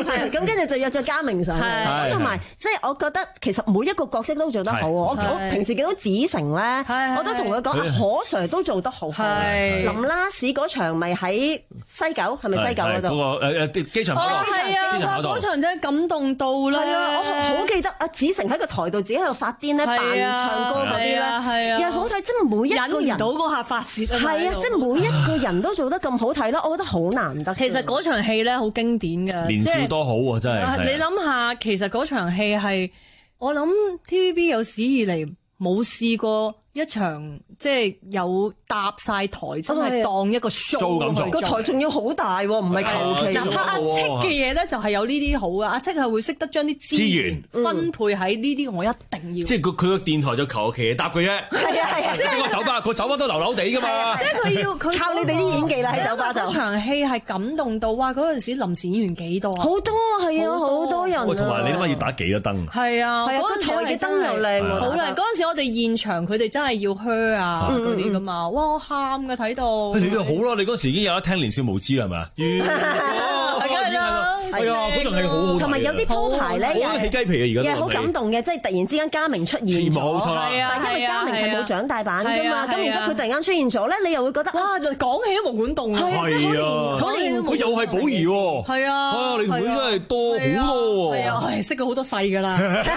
係咁跟住就約咗嘉明上去，咁同埋即係我覺得其實每一個角色都做得好。我我平時見到子誠咧，我都同佢講啊，何 Sir 都做得好好。林拉屎嗰場咪喺西九，係咪西九嗰度？ 嗰個誒誒機場跑道。 係啊，嗰場真係感動到啦。 係啊，我好記得阿子誠喺個台度自己喺度發癲咧，扮唱歌嗰啲咧，係啊，又好睇，即係每一個人忍唔到嗰下發泄。 係啊，即係每一個人都做得咁好睇啦，我覺得好難得。 其實嗰場戲咧好經典㗎， 年少多好喎，真係。 你諗下，其實嗰場戲係我諗 T V B 有史以嚟冇試過一場即係有搭晒台，真係當一個 show 咁做。 個台仲要好大喎，唔係求其。 嗱，拍阿戚嘅嘢咧，就係有呢啲好啊！阿戚係會識得將啲資源分配喺呢啲，我一定要。 即係佢佢個電台就求其搭佢啫。係啊係啊，即係個酒吧，個酒吧都流流地㗎嘛。 即係佢要佢靠你哋啲演技啦，喺酒吧就。 嗰場戲係感動到哇！嗰陣時臨時演員幾多啊？ 好多啊，係啊，好多人啊。 同埋你諗下要打幾多燈？ 係啊， 係啊，個台嘅燈又靚， 好靚。嗰陣時我哋現場佢哋真係要靴啊嗰啲㗎嘛，哇！我喊㗎睇到。 你都好啦，你嗰時已經有得聽年少無知係咪啊？ 係梗係啦， 係啊，嗰場戲好好。 同埋有啲鋪排咧， 我都起雞皮啊！而家又係好感動嘅，即係突然之間嘉明出現咗， 冇錯啦。 但係因為嘉明係冇長大版㗎嘛，咁然之後佢突然間出現咗咧，你又會覺得哇！講起都毛管動啊！ 係啊，好連佢又係寶儀喎。 係啊， 啊，你同佢真係多好多喎。 係啊，係識咗好多世㗎啦。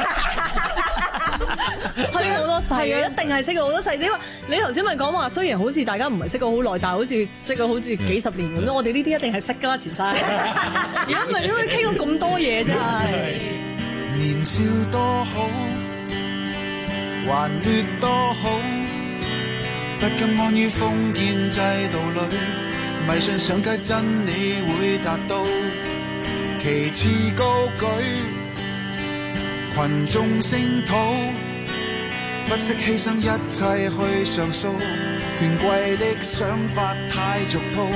識咗好多世嘅，一定係識咗好多世。你話你頭先咪講話，雖然好似大家唔係識咗好耐，但係好似識咗好似幾十年咁樣。我哋呢啲一定係識㗎啦，前生。如果唔係點會傾到咁多嘢啫？ 年少多好，還劣多好，不甘安於封建制度裏，迷信上街真理會達到，旗幟高舉，群眾聲討，不惜犧牲一切去上訴，權貴的想法太俗套，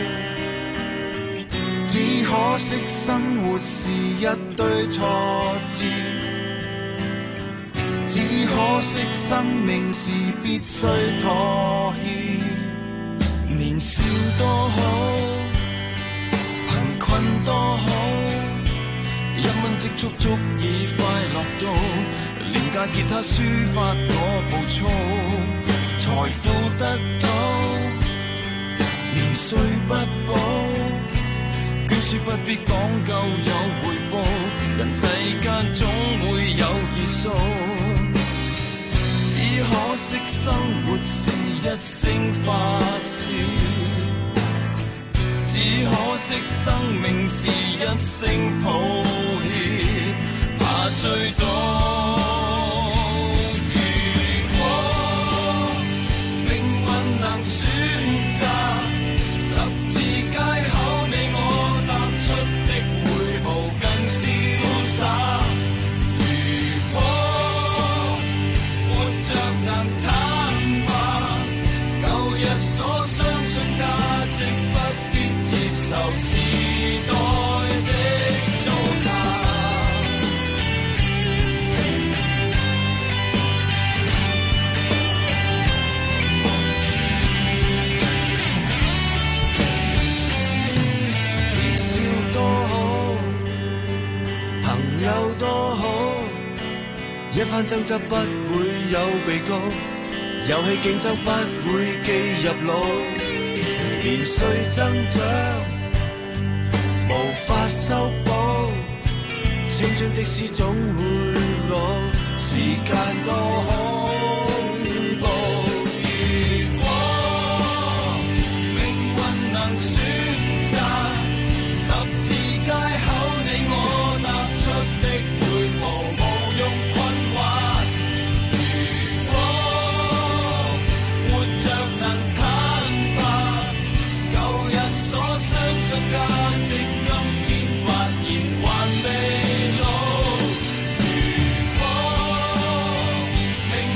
只可惜生活是一堆挫折，只可惜生命是必須妥協。年少多好，貧困多好，一蚊積蓄足以快樂到，廉價吉他抒發我暴躁，財富得到，年歲不保，捐書不必講究有回報，人世間總會有結數，只可惜生活是一聲發笑，只可惜生命是一聲抱歉，怕醉倒。如果命運能選擇，十字街口你我踏出的每步更瀟灑。如果活着能坦白，舊日所相信價值不必接受時代的糟蹋。年少多好，朋友多好，一番爭執不會有被告，遊戲競爭不會記入腦，年歲增長無法修補，青春的詩總會老，時間多恐怖。如果命運能選擇，十字街口你我踏出的每步無用困惑。如果活着能坦白，舊日所相信價值今天發現還未老。如果命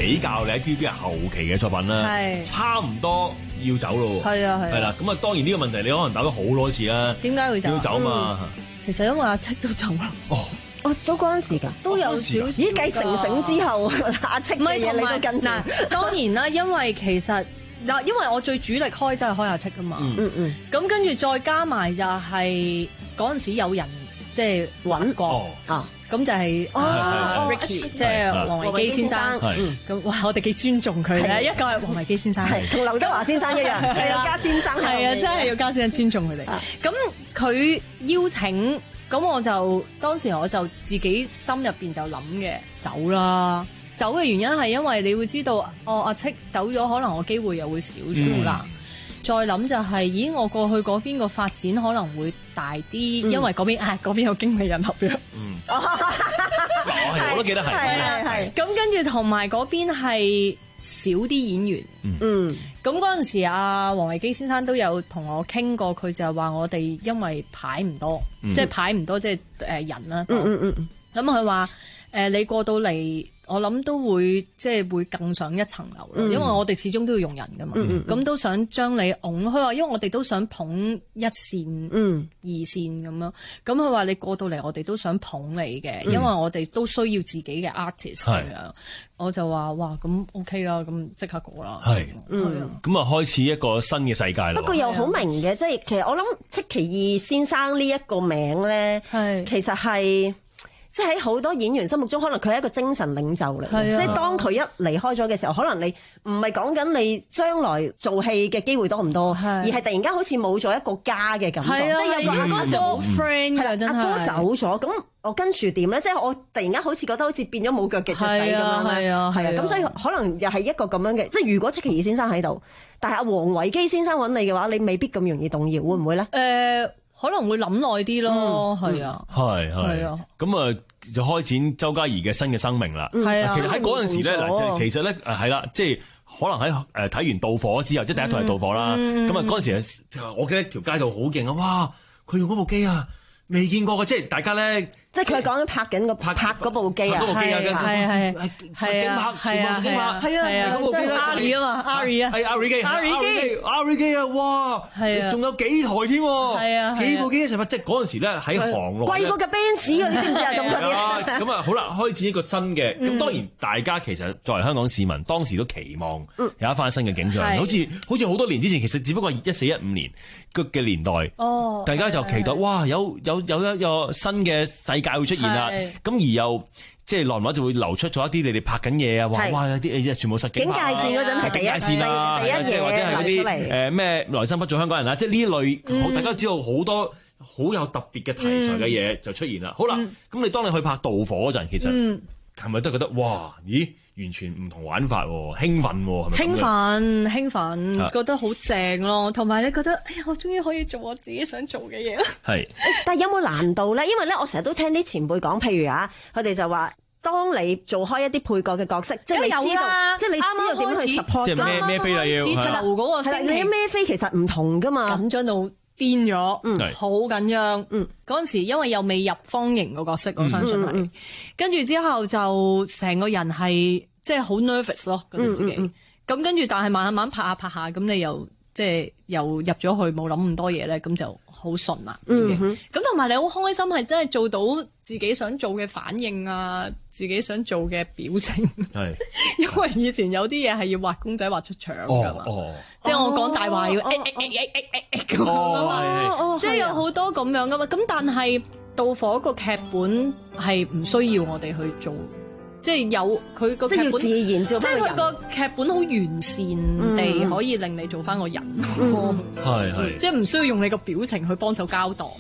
比較你喺 T V B 後期嘅作品啦， 係差唔多要走咯。 係啊係。 係啦，咁啊當然呢個問題你可能答咗好多次啦。 點解會走？ 要走嘛？ 其實因為阿戚都走啦。 哦。 哦，都關事㗎， 都有少少。 咦，繼成成之後，阿戚嘅嘢你都跟住。 嗱，當然啦，因為其實嗱，因為我最主力開真係開阿戚㗎嘛。 嗯嗯。 咁跟住再加埋就係嗰陣時有人即係揾過啊，咁就係哦 Ricky 即係黃維基先生。咁哇，我哋幾尊重佢嘅，一個係黃維基先生， 同劉德華先生一樣，係啊，加先生係啊，真係要加先生尊重佢哋。咁佢邀請。咁我就當時我就自己心入邊就諗嘅走啦，走嘅原因係因為你會知道，哦阿戚走咗，可能我機會又會少咗啦。嗯、再諗就係、是，咦我過去嗰邊個發展可能會大啲，嗯、因為嗰邊啊嗰邊有經理人合約。嗯， 我都記得係。 係係係。咁跟住同埋嗰邊係少啲演員。嗯。咁嗰陣時，阿黃維基先生都有同我傾過，佢就話我哋因為牌唔多，嗯、即係牌唔多，即係誒人啦。嗯嗯嗯。咁佢話誒你過到嚟，我諗都會即係會更上一層樓咯，嗯、因為我哋始終都要用人噶嘛。咁、嗯嗯、都想將你拱。佢話因為我哋都想捧一線、嗯、二線咁樣。咁佢話你過到嚟，我哋都想捧你嘅，嗯、因為我哋都需要自己嘅 artist 咁樣。嗯、我就話哇，咁 OK 啦，咁即刻過啦。係， 嗯，咁啊開始一個新嘅世界啦。 不過又好明嘅，即係其實我諗戚其義先生呢一個名咧，係其實係。即係喺好多演員心目中，可能佢係一個精神領袖嚟嘅。啊、即係當佢一離開咗嘅時候，可能你唔係講緊你將來做戲嘅機會多唔多，啊、而係突然間好似冇咗一個家嘅感覺。啊、即係有個阿哥嗰時好 friend 㗎，真係阿哥走咗，咁我跟住點咧？即係我突然間好似覺得好似變咗冇腳嘅雀仔咁樣咧。係啊，係啊，咁所以可能又係一個咁樣嘅。即係如果戚其義先生喺度，但係阿黃維基先生揾你嘅話，你未必咁容易動搖，會唔會咧？誒、呃。 可能會諗耐啲咯，係、嗯、啊， 係係啊，咁啊就開展周嘉怡嘅新嘅生命啦。係啊，其實喺嗰陣時咧，嗱，其實咧誒係啦，即係可能喺誒睇完盜火之後，即係第一套係盜火啦。咁啊嗰陣時，我記得條街道好勁啊！哇，佢用嗰部機啊，未見過嘅，即係大家咧。 即係佢係講緊拍緊個拍嗰部機啊， 係係係係啊，係啊係啊係啊，嗰部機啦，阿里啊嘛，阿里啊， 係阿里機， 阿里機， 阿里機啊，哇，係啊，仲有幾台添，係啊， 幾部機一齊拍，即係嗰陣時咧喺行路， 貴過架 Benz 啊，你知唔知啊？咁嗰啲， 咁啊好啦，開始一個新嘅，咁當然大家其實作為香港市民，當時都期望有一番新嘅景象，好似好似好多年之前，其實只不過一四一五年嘅年代，哦，大家就期待哇，有有有一個新嘅世界會出現啦。咁而又即係耐唔耐就會流出咗一啲你哋拍緊嘢啊，話哇有啲誒全部實景警戒線嗰陣係第一線啊，即係或者係嗰啲誒咩來生不做香港人啊，即係呢類大家知道好多好有特別嘅題材嘅嘢就出現啦。好啦，咁你當你去拍盜火嗰陣，其實係咪都覺得哇咦完全唔同玩法喎，興奮喎，係咪？ 興奮興奮，覺得好正咯，同埋你覺得哎呀，我終於可以做我自己想做嘅嘢啦。 係， 但係有冇難度咧？因為咧，我成日都聽啲前輩講，譬如啊，佢哋就話，當你做開一啲配角嘅角色，即係你知道，即係你知道點樣去 support， 即係孭孭飛啦要。 頭嗰個星期， 你孭飛其實唔同噶嘛， 緊張到癲咗，嗯，好緊張，嗯，嗰陣時因為又未入方形個角色，我相信係，跟住之後就成個人係即係好 nervous 咯，覺得自己，咁跟住但係慢慢慢拍下拍下，咁你又即係又入咗去，冇諗咁多嘢咧，咁就好順啦，已經，咁同埋你好開心，係真係做到自己想做嘅反應啊，自己想做嘅表情，係，因為以前有啲嘢係要畫公仔畫出腸噶嘛，即係我講大話要誒誒誒誒誒誒咁啊嘛，即係有好多咁樣噶嘛，咁但係盜火個劇本係唔需要我哋去做。即係有佢個劇本， 自然做， 即係佢個劇本好完善地可以令你做翻個人， 係係， 即係唔需要用你個表情去幫手交代。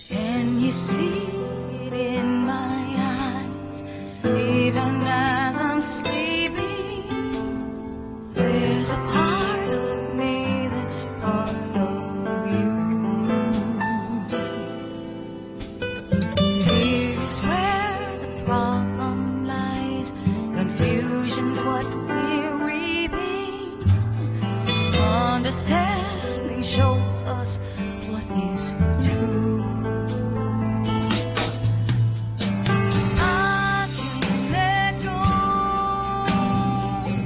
Confusion's what we're reaping. Understanding shows us what is true. I can let go.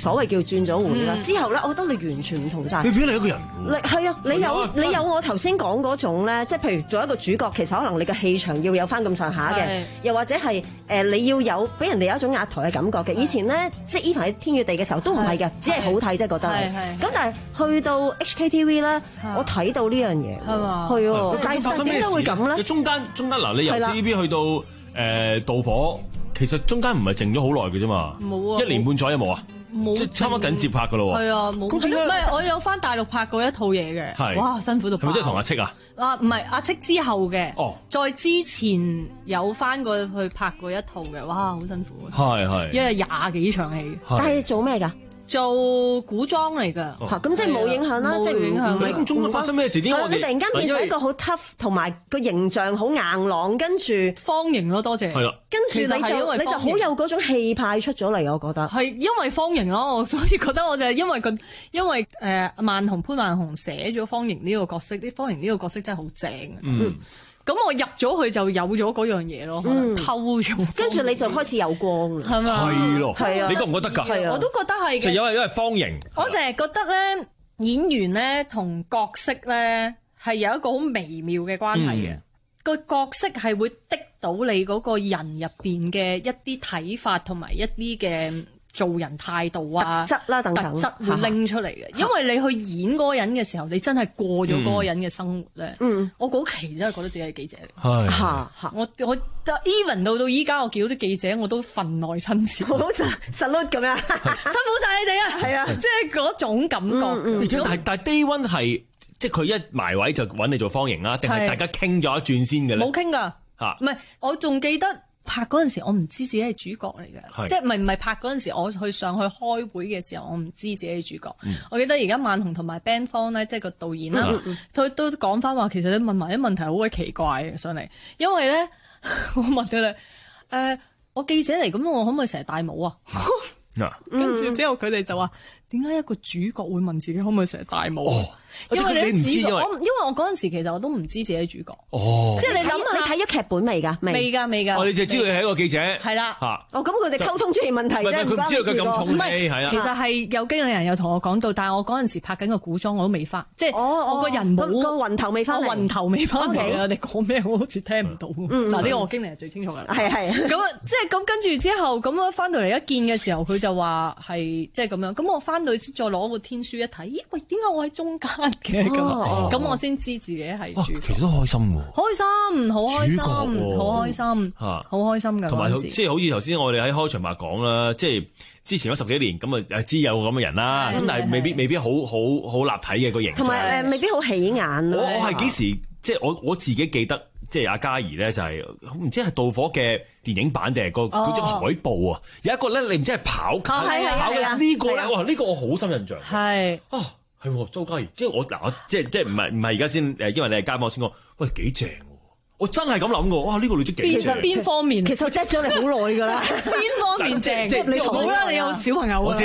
所謂叫轉咗會啦。之後咧，我覺得你完全唔同晒。 你變咗你一個人。 你係啊，你有你有我頭先講嗰種咧，即係譬如做一個主角，其實可能你嘅氣場要有翻咁上下嘅，又或者係誒你要有俾人哋有一種壓台嘅感覺嘅。以前咧，即係 even 喺天與地嘅時候都唔係嘅，只係好睇啫，覺得。咁但係去到 H K T V 咧，我睇到呢樣嘢。係嘛？係喎。但係點解會咁咧？ 中間中間嗱，你由 T V B 去到誒盜火，其實中間唔係靜咗好耐嘅啫嘛。冇啊。一年半載有冇啊？冇，即係差唔多緊接拍㗎咯喎。 係啊，冇。唔係，我有翻大陸拍過一套嘢嘅。係。哇，辛苦到爆。 係咪即係同阿戚啊？ 啊，唔係阿戚之後嘅。 哦。 再之前有翻過去拍過一套嘅，哇，好辛苦。 係係。 因為廿幾場戲。 但係做咩㗎？ 做古裝嚟㗎， 嚇咁即係冇影響啦，即係冇影響。 咁中間發生咩事？點解我哋突然間變成一個好 tough 同埋個形象好硬朗，跟住方形咯，多謝。 係啦， 跟住你就你就好有嗰種氣派出咗嚟，我覺得係因為方形咯，我所以覺得我就係因為個因為誒萬紅潘萬紅寫咗方形呢個角色，啲方形呢個角色真係好正。嗯。咁我入咗去就有咗嗰樣嘢咯，可能偷咗， 跟住你就開始有光啦， 係咪？ 係咯， 係啊， 你覺唔覺得㗎？ 係啊，我都覺得係嘅。 就因為因為方形， 我成日覺得咧，演員咧同角色咧係有一個好微妙嘅關係嘅。個角色係會滴到你嗰個人入邊嘅一啲睇法同埋一啲嘅做人態度啊、 特質啦等等， 特質會拎出嚟嘅。因為你去演嗰個人嘅時候，你真係過咗嗰個人嘅生活咧。嗯，我嗰期真係覺得自己係記者嚟。 係嚇嚇，我我 even 到到依家，我見到啲記者我都分內親切， 好實實率咁樣， 辛苦晒你哋啊！係啊，即係嗰種感覺。 但係但係 Day One 係即係佢一埋位就揾你做方形啊？定係大家傾咗一轉先嘅咧？ 冇傾㗎嚇，唔係我仲記得。拍嗰陣時，我唔知自己係主角嚟嘅，即係唔係唔係拍嗰陣時，我去上去開會嘅時候，我唔知自己係主角。嗯、我記得而家萬紅同埋 Ben 方咧，即係個導演啦，佢、嗯、都講翻話，其實你問埋啲問題好鬼奇怪嘅上嚟，因為咧我問佢哋，誒、呃、我記者嚟，咁我可唔可以成日戴帽啊？跟住之後佢哋就話：點解一個主角會問自己可唔可以成日戴帽？哦、因為你唔知，因為我因為我嗰陣時其實我都唔知自己係主角。哦，即係你諗下， 你睇咗劇本未㗎？ 未㗎，未㗎。 我哋就知道你係一個記者。係啦。 嚇。 哦，咁佢哋溝通出現問題啫。 唔係佢唔知道佢咁重氣，係啊。 其實係有經理人有同我講到，但係我嗰陣時拍緊個古裝我都未翻，即係我個人冇個雲頭未翻嚟。 我雲頭未翻嚟啊！你講咩我好似聽唔到。嗱，呢個我經理人最清楚㗎。 係係。 咁啊，即係咁跟住之後，咁樣翻到嚟一見嘅時候，佢就話係。即係咁樣，咁我翻到去先再攞個天書一睇，咦喂，點解我喺中間嘅咁？咁我先知自己係主角。 其實都開心喎， 開心，好開心，好開心，好開心㗎。 同埋即係好似頭先我哋喺開場白講啦，即係之前嗰十幾年咁啊，知有咁嘅人啦，咁但係未必未必好好好立體嘅個形象， 同埋誒未必好起眼。 我我係幾時即係我我自己記得。即係阿嘉怡咧，就係唔知係盜火嘅電影版定係個嗰張海報啊！有一個咧，你唔知係跑跑嘅呢個咧，哇！呢個我好深印象。係啊，係周嘉怡，即係我嗱，我即係即係唔係唔係而家先誒，因為你係嘉賓，我先講，喂幾正喎！我真係咁諗嘅，哇！呢個女仔幾正。 其實邊方面？ 其實我 check 咗你好耐㗎啦。 邊方面正？即係你好啦，你有小朋友啊。 我知。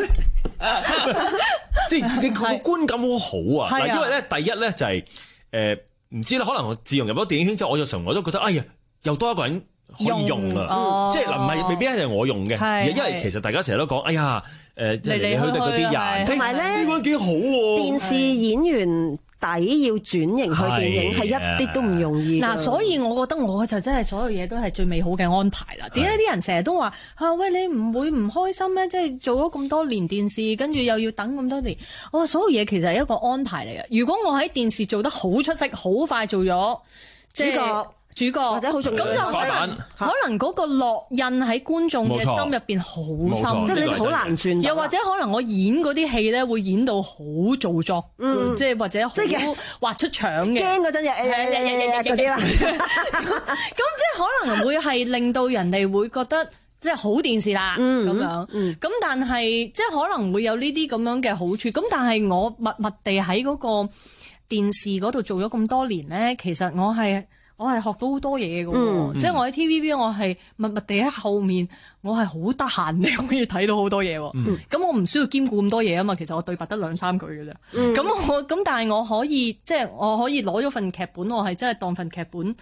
即係你個觀感好好啊！嗱，因為咧，第一咧就係誒。唔知啦，可能我自從入咗電影圈之後，我就成日我都覺得，哎呀，又多一個人可以用啊！哦、即係嗱，唔係未必係我用嘅，是因為其實大家成日都講，哎呀，誒嚟嚟去去嗰啲人， 同埋咧， 呢個幾好喎！ 電視演員底要轉型去電影係一啲都唔容易。 嗱，所以我覺得我就真係所有嘢都係最美好嘅安排啦。點解啲人成日都話啊？喂，你唔會唔開心咩？即係做咗咁多年電視，跟住又要等咁多年。我話所有嘢其實係一個安排嚟嘅。如果我喺電視做得好出色，好快做咗主角。主角或者好重要， 咁就可能可能嗰個烙印喺觀眾嘅心入邊好深， 即係你好難轉。 又或者可能我演嗰啲戲咧，會演到好做作，即係或者好畫出腸嘅。 驚嗰陣嘢嗰啲啦。 咁即係可能會係令到人哋會覺得即係好電視啦咁樣。咁但係即係可能會有呢啲咁樣嘅好處。咁但係我默默地喺嗰個電視嗰度做咗咁多年咧，其實我係。我係學到好多嘢嘅喎，嗯、即係我喺 T V B，我係默默地喺後面，我係好得閒，你可以睇到好多嘢喎。咁、嗯、我唔需要兼顧咁多嘢啊嘛，其實我對白得兩三句嘅啫。咁、嗯、我咁但係我可以即係我可以攞咗份劇本，我係真係當份劇本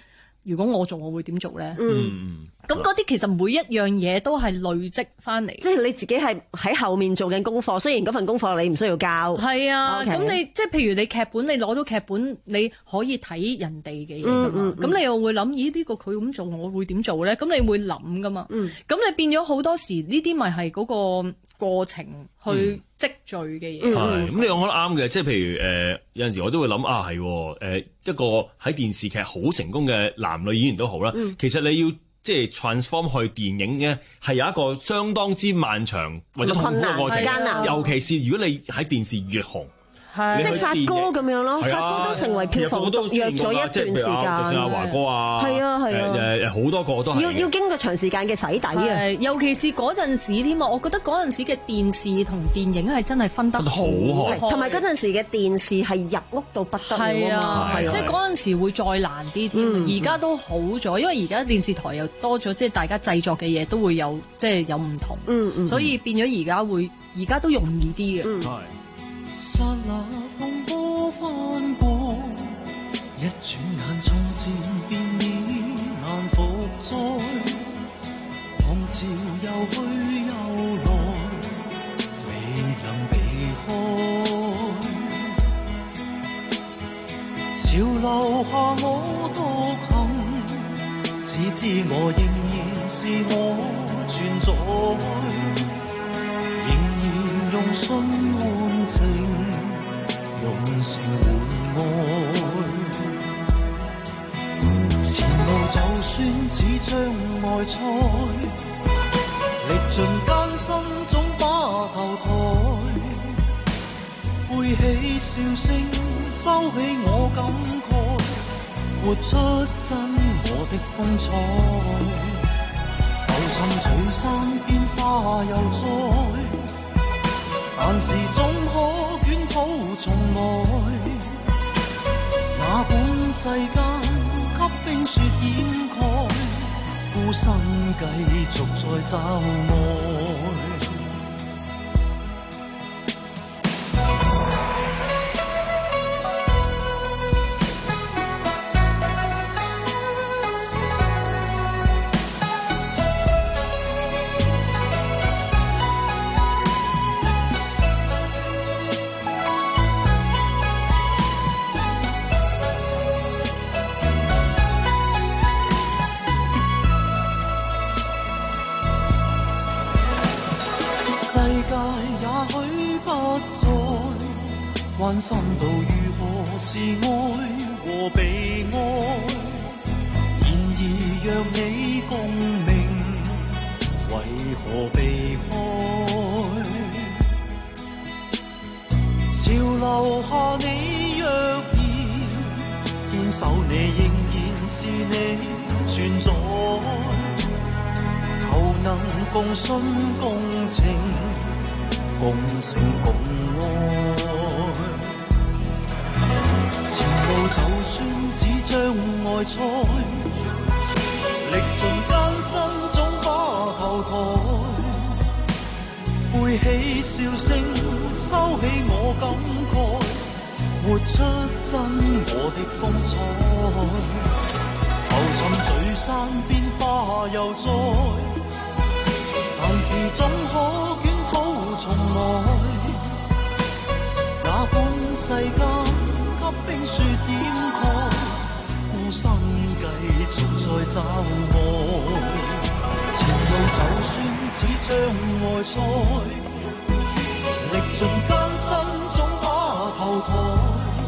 如果我做，我會點做咧？ 嗯， 咁嗰啲其實每一樣嘢都係累積翻嚟， 即係你自己係喺後面做緊功課。雖然嗰份功課你唔需要交， 係啊。咁 Okay 你即係譬如你劇本，你攞到劇本，你可以睇人哋嘅嘢噶嘛。咁、 嗯嗯嗯、 你又會諗，咦呢、呢個佢咁做，我會點做咧？咁你會諗噶嘛？咁、 嗯、 你變咗好多時呢啲咪係嗰個過程去積聚嘅嘢。 係、嗯，咁你講得啱嘅，即係譬如誒、呃、有陣時我都會諗啊，係誒、呃、一個喺電視劇好成功嘅男女演員都好啦，嗯、其實你要即係 transform 去電影嘅係有一個相當之漫長或者痛苦嘅過程，尤其是如果你喺電視越紅。 即係發哥咁樣咯，發哥都成為票房毒藥咗一段時間。就算阿華哥啊， 係啊係啊， 誒誒好多個都係要要經過長時間嘅洗底啊。 尤其是嗰陣時添啊，我覺得嗰陣時嘅電視同電影係真係分得好開， 同埋嗰陣時嘅電視係入屋到不得了啊嘛。 即係嗰陣時會再難啲添，而家都好咗，因為而家電視台又多咗，即係大家製作嘅嘢都會有即係有唔同， 嗯嗯， 所以變咗而家會而家都容易啲嘅。 剎那風波翻過，一轉眼從前便已難復再。浪潮又去又來，未能避開。潮流下我獨行，只知我仍然是我存在，仍然用心換情。用情換愛，前路就算似障礙賽，歷盡艱辛總把頭抬，背起笑聲，收起我感慨，活出真我的風采，浮沉隨山變化又再，但是總可捲土重來，那本世間給冰雪掩蓋，孤身繼續在找愛。關心到如何是愛和被愛，然而若你共鳴，為何避開？潮流下你若然堅守，你仍然是你存在，求能共信共情，共成共愛。前路就算似障礙賽，歷盡艱辛總把頭抬，背起笑聲，收起我感慨，活出真我的風采，浮沉聚散變化又再，但是總可捲土重來，那本世間冰雪掩蓋，孤身繼續在找愛。前路就算似障礙賽，歷盡艱辛總把頭抬，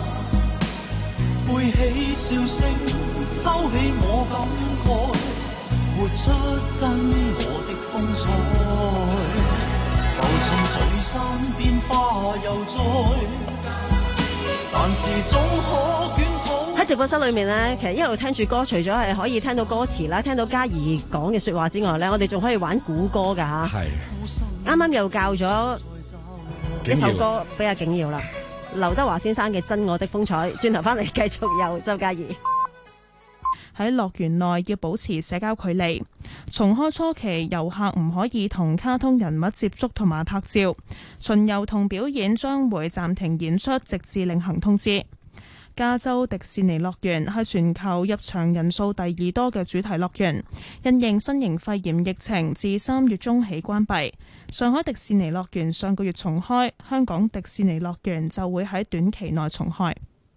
背起笑聲，收起我感慨，活出真我的風采，浮沉聚散變化又再。 喺直播室裏面咧，其實一路聽住歌，除咗係可以聽到歌詞啦，聽到嘉怡講嘅說話之外咧，我哋仲可以玩估歌噶吓。係。啱啱又教咗一首歌俾阿景耀啦，劉德華先生嘅《真我的風采》。轉頭翻嚟繼續有周嘉怡。 喺樂園內要保持社交距離。重開初期，遊客唔可以同卡通人物接觸同埋拍照。巡遊同表演將會暫停演出，直至另行通知。 加州迪士尼樂園係全球入場人數第二多嘅主題樂園，因應新型肺炎疫情，自三月中起關閉。上海迪士尼樂園上個月重開，香港迪士尼樂園就會喺短期內重開。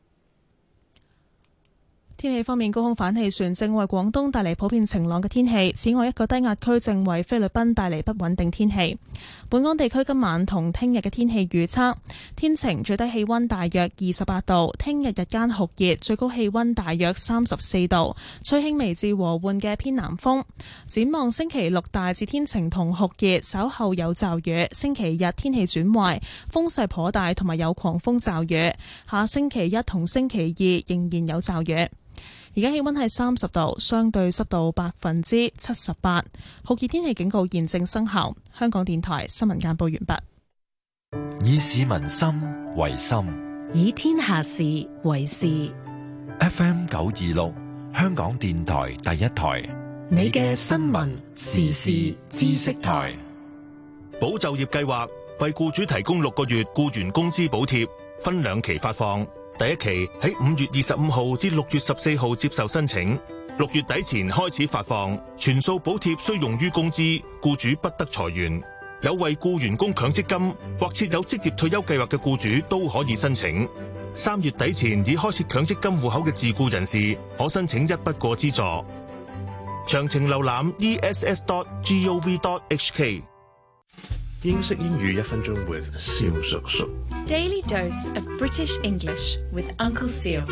天氣方面，高空反氣旋正為廣東帶嚟普遍晴朗嘅天氣。此外，一個低壓區正為菲律賓帶嚟不穩定天氣。本港地區今晚同聽日嘅天氣預測：天晴，最低氣溫大約二十八度；聽日日間酷熱，最高氣溫大約三十四度，吹輕微至和緩嘅偏南風。展望星期六大致天晴同酷熱，稍後有驟雨。星期日天氣轉壞，風勢頗大，同埋有狂風驟雨。下星期一同星期二仍然有驟雨。而家氣溫係三十度，相對濕度百分之七十八，酷熱天氣警告現正生效。香港電台新聞簡報完畢。 以市民心為心， 以天下事為事。 F M 九二六，香港電台第一台， 你嘅新聞時事知識台。 保就業計劃為僱主提供六個月僱員工資補貼，分兩期發放。第一期喺五月二十五號至六月十四號接受申請，六月底前開始發放，全數補貼須用於工資，僱主不得裁員。有為僱員供強積金或設有職業退休計劃嘅僱主都可以申請。三月底前已開設強積金戶口嘅自僱人士可申請一筆過資助。詳情瀏覽 e s s dot gov dot h k。 英式英語一分鐘 with 蕭叔叔。 Daily dose of British English with Uncle Seal。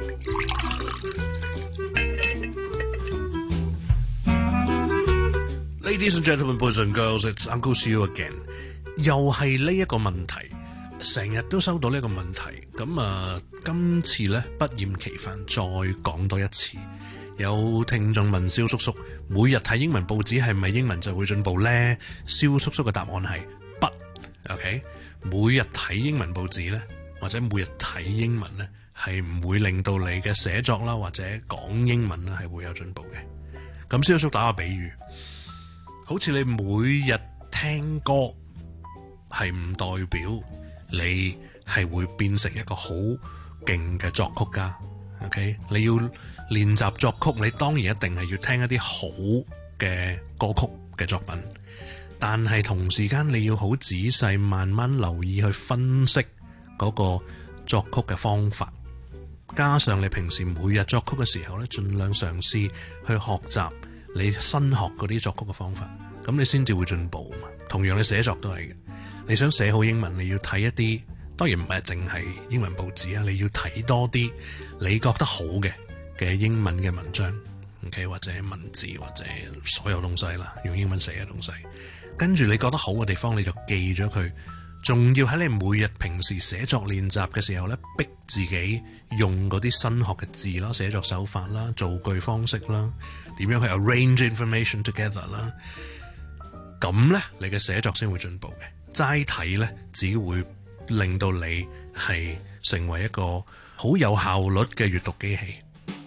Ladies and gentlemen, boys and girls, it's Uncle Seal again。又係呢一個問題，成日都收到呢個問題。咁啊，今次咧不厭其煩再講多一次。有聽眾問蕭叔叔，每日睇英文報紙係咪英文就會進步呢？蕭叔叔嘅答案係不。OK， 每日睇英文報紙呢，或者每日睇英文呢，係唔會令到你嘅寫作啦或者講英文啦係會有進步嘅。咁蕭叔叔打個比喻，好似你每日聽歌係唔代表你係會變成一個好勁嘅作曲家。OK， 你要練習作曲，你當然一定係要聽一啲好嘅歌曲嘅作品，但係同時間你要好仔細慢慢留意去分析嗰個作曲嘅方法，加上你平時每日作曲嘅時候咧，盡量嘗試去學習你新學嗰啲作曲嘅方法，咁你先至會進步嘛。同樣你寫作都係嘅，你想寫好英文，你要睇一啲，當然唔係淨係英文報紙啊，你要睇多啲你覺得好嘅嘅英文嘅文章 ，OK， 或者文字或者所有東西啦，用英文寫嘅東西，跟住你覺得好嘅地方你就記咗佢，仲要喺你每日平時寫作練習嘅時候咧，逼自己用嗰啲新學嘅字啦、寫作手法啦、造句方式啦，點樣去 arrange information together 啦，咁咧你嘅寫作先會進步嘅。齋睇咧只會令到你係成為一個好有效率嘅閱讀機器。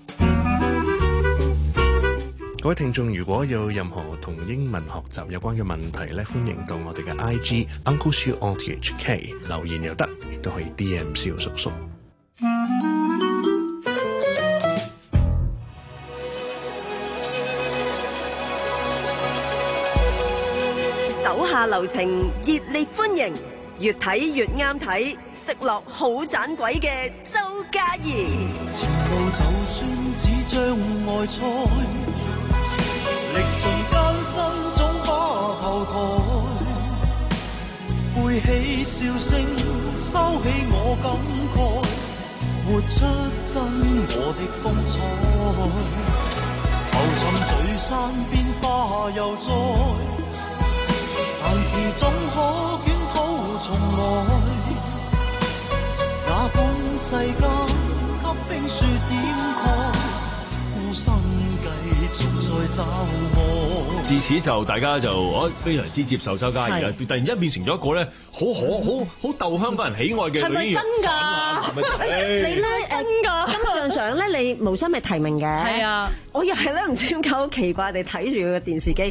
各位聽眾，如果有任何同英文學習有關嘅問題咧，歡迎到我哋嘅 I G Uncle Seal R T H K 留言又得，亦都可以 D M 蕭叔叔。 手下留情，熱烈歡迎，越睇越啱睇，食落好盞鬼嘅周嘉怡。 前路就算只將外菜，歷盡艱辛總把頭抬，背起笑聲，收起我感慨，活出真我的風采。浮沉聚散變化又再，但是總可捲土重來，那般世間給冰雪掩蓋，孤身繼續在找我。 自此就大家就我非常之接受周嘉怡啦，突然間變成咗一個咧好可好好逗香港人喜愛嘅女演員。係咪真㗎？你咧真㗎？金像獎咧，你無雙咪提名嘅？係啊，我又係咧唔知點解好奇怪地睇住佢嘅電視機。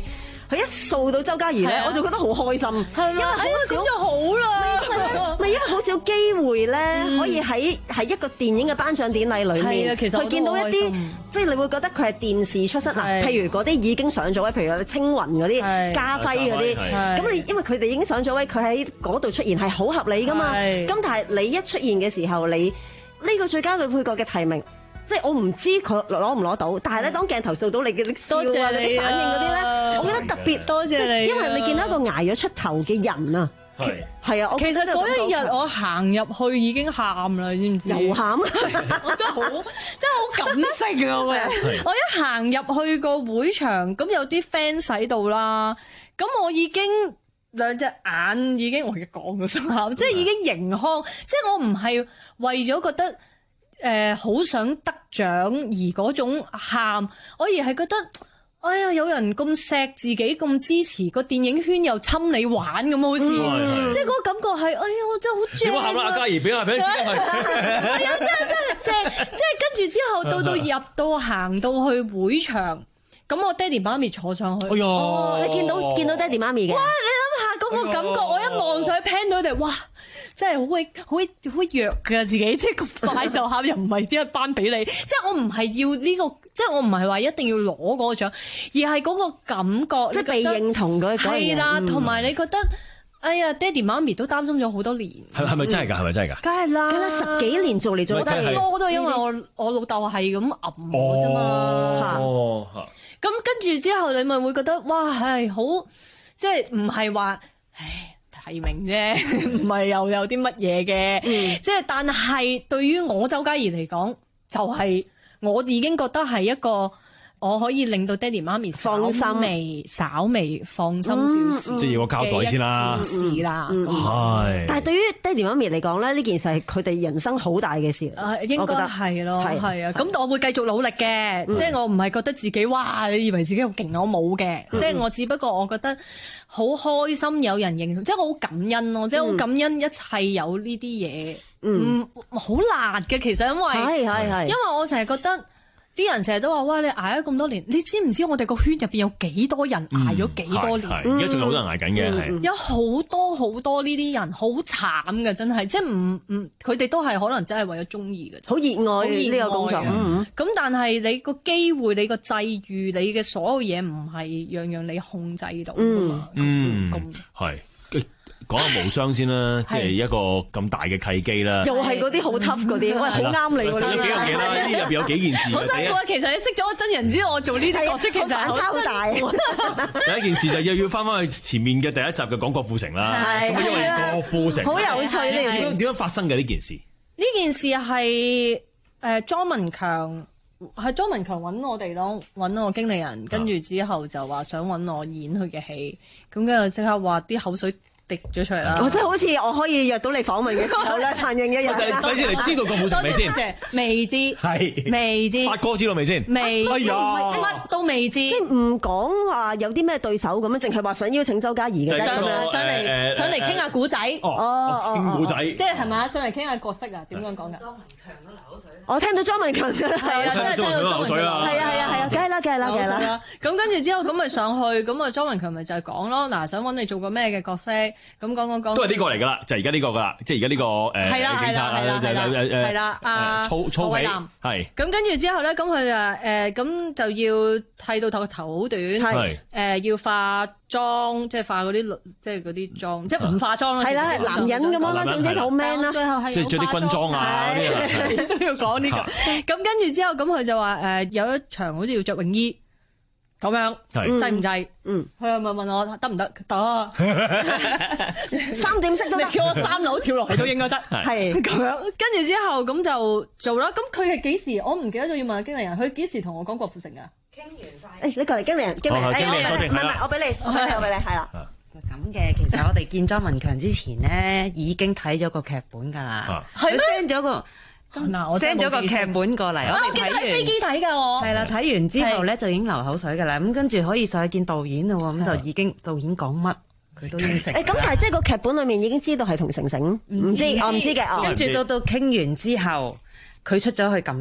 佢一掃到周嘉怡咧，我就覺得好開心，因為好少咁就好啦。 咪因為好少機會咧，可以喺喺一個電影嘅頒獎典禮裏面， 其實去見到一啲即係你會覺得佢係電視出身嗱，譬如嗰啲已經上咗位，譬如有青雲嗰啲、家輝嗰啲，咁你因為佢哋已經上咗位，佢喺嗰度出現係好合理噶嘛。咁但係你一出現嘅時候，你呢個最佳女配角嘅提名。即係我唔知佢攞唔攞到，但係咧當鏡頭掃到你嘅笑啊、你啲反應嗰啲咧，我覺得特別多謝你， 因為你見到一個捱咗出頭嘅人啊，係係啊， 其實嗰一日我行入去已經喊啦，知唔知？ 又喊， 我真係好真係好感性啊！我我一行入去個會場，咁有啲 fans 喺度啦，咁我已經兩隻眼已經我而家講咗聲喊，即係已經盈眶，即係我唔係為咗覺得。誒好、呃、想得獎而嗰種喊，我而係覺得，哎呀有人咁錫自己咁支持個電影圈又侵你玩咁好似，嗯、即係嗰個感覺係，哎呀我真係好正啊！點解喊啦？嘉怡俾啊俾啊，係啊真係真係正，即係跟住之後到到入到行到去會場，咁我爹哋媽咪坐上去， 哎呀、哦，你見到見到爹哋媽咪嘅， 哇！你諗下嗰個感覺，我一望上去 pan 到佢哋，哇！真係好鬼好鬼好弱㗎自己，即係咁快就喊，又唔係只係頒俾你，即係我唔係要呢個，即係我唔係話一定要攞嗰個獎，而係嗰個感覺， 即係被認同嗰嗰樣嘢。 係啦，同埋你覺得，哎呀，爹哋媽咪都擔心咗好多年。 係係咪真係㗎？係咪真係㗎？ 梗係啦，梗係十幾年做嚟做得多都係因為我我老豆係咁揞我啫嘛。 哦， 咁跟住之後，你咪會覺得哇係好，即係唔係話唉。提名啫，唔係又有啲乜嘢嘅，嗯、即係但係對於我周嘉怡嚟講，就係、是、我已經覺得係一個我可以令到爹哋媽咪稍微稍微放心少少， 即係要個交代先啦， 事啦， 係。 但係對於爹哋媽咪嚟講咧，呢件事係佢哋人生好大嘅事。 誒，應該係咯，係啊。咁我會繼續努力嘅，即係我唔係覺得自己哇，你以為自己好勁，我冇嘅。即係我只不過我覺得好開心有人認同，即係我好感恩咯，即係好感恩一切有呢啲嘢。嗯，好辣嘅其實，因為係係係， 因為我成日覺得。啲人成日都話：哇！你捱咗咁多年，你知唔知我哋個圈入邊有幾多人捱咗幾多年？ 而家仲有好多人捱緊嘅，係有好多好多呢啲人好慘嘅，真係即係唔唔，佢哋都係可能真係為咗鍾意嘅， 好熱愛呢個工作。 咁但係你個機會、你個際遇、你嘅所有嘢唔係樣樣你控制到㗎嘛？ 嗯，係。講下無雙先啦，即係一個咁大嘅契機啦。 又係嗰啲好 tough 嗰啲，喂，好啱你喎。 有幾樣嘢啦，呢啲入邊有幾件事。 好辛苦啊！其實你識咗我真人之後，我做呢啲角色其實反差好大。 第一件事就又要翻翻去前面嘅第一集嘅講郭富城啦。咁因為郭富城好有趣呢件事。 點樣發生嘅呢件事？ 呢件事係誒莊文強係莊文強揾我哋咯，揾我經理人，跟住之後就話想揾我演佢嘅戲，咁跟住即刻話啲口水滴咗出嚟啦！ 我真係好似我可以約到你訪問嘅時候咧，彈影一日。 咪先，你知道郭富城未先？ 未知， 係未知。 發哥知道未先？ 未。 哎呀， 乜都未知。 即係唔講話有啲咩對手咁樣，淨係話想邀請周嘉怡嘅啫。 上嚟上嚟上嚟傾下古仔。 哦，傾古仔。 即係係咪啊？上嚟傾下角色啊？點樣講㗎？莊文強都流口水。 我聽到莊文強啫， 係啊，真係聽到莊文強。係啊係啊係啊，梗係啦梗係啦梗係啦。 咁跟住之後咁咪上去，咁啊莊文強咪就係講咯。嗱，想揾你做個咩嘅角色？咁講講講。 都係呢個嚟㗎啦，就係而家呢個㗎啦，即係而家呢個誒警察啊，就係誒啦，阿粗粗皮係。 咁跟住之後咧，咁佢就誒咁就要剃到頭頭好短，係誒要化妝，即係化嗰啲即係嗰啲妝，即係唔化妝啦。 係啦，男人咁樣啦，總之就好 man 啦。 最後係即係著啲軍裝啊嗰啲都要講呢個。咁跟住之後，咁佢就話誒有一場好似要着泳衣。咁樣制唔制？嗯，佢又咪問我得唔得？得， 三點式都得。 你叫我三樓跳落去都應該得。係咁樣，跟住之後咁就做啦。咁佢係幾時？我唔記得咗要問經理人，佢幾時同我講郭富城㗎？傾完晒。 誒，你過嚟經理人，經理人，誒，我俾你，唔係唔係，我俾你，我俾你，我俾你，係啦。 就咁嘅，其實我哋見莊文強之前咧，已經睇咗個劇本㗎啦。 係咩 ？send 咗個。send 咗個劇本過嚟，我哋睇完飛機睇㗎我。 係啦，睇完之後咧就已經流口水㗎啦。咁跟住可以上去見導演咯喎，咁就已經導演講乜佢都應承。 誒咁，但係即係個劇本裡面已經知道係同城城，唔知我唔知嘅。 跟住到到傾完之後，佢出咗去撳 lift，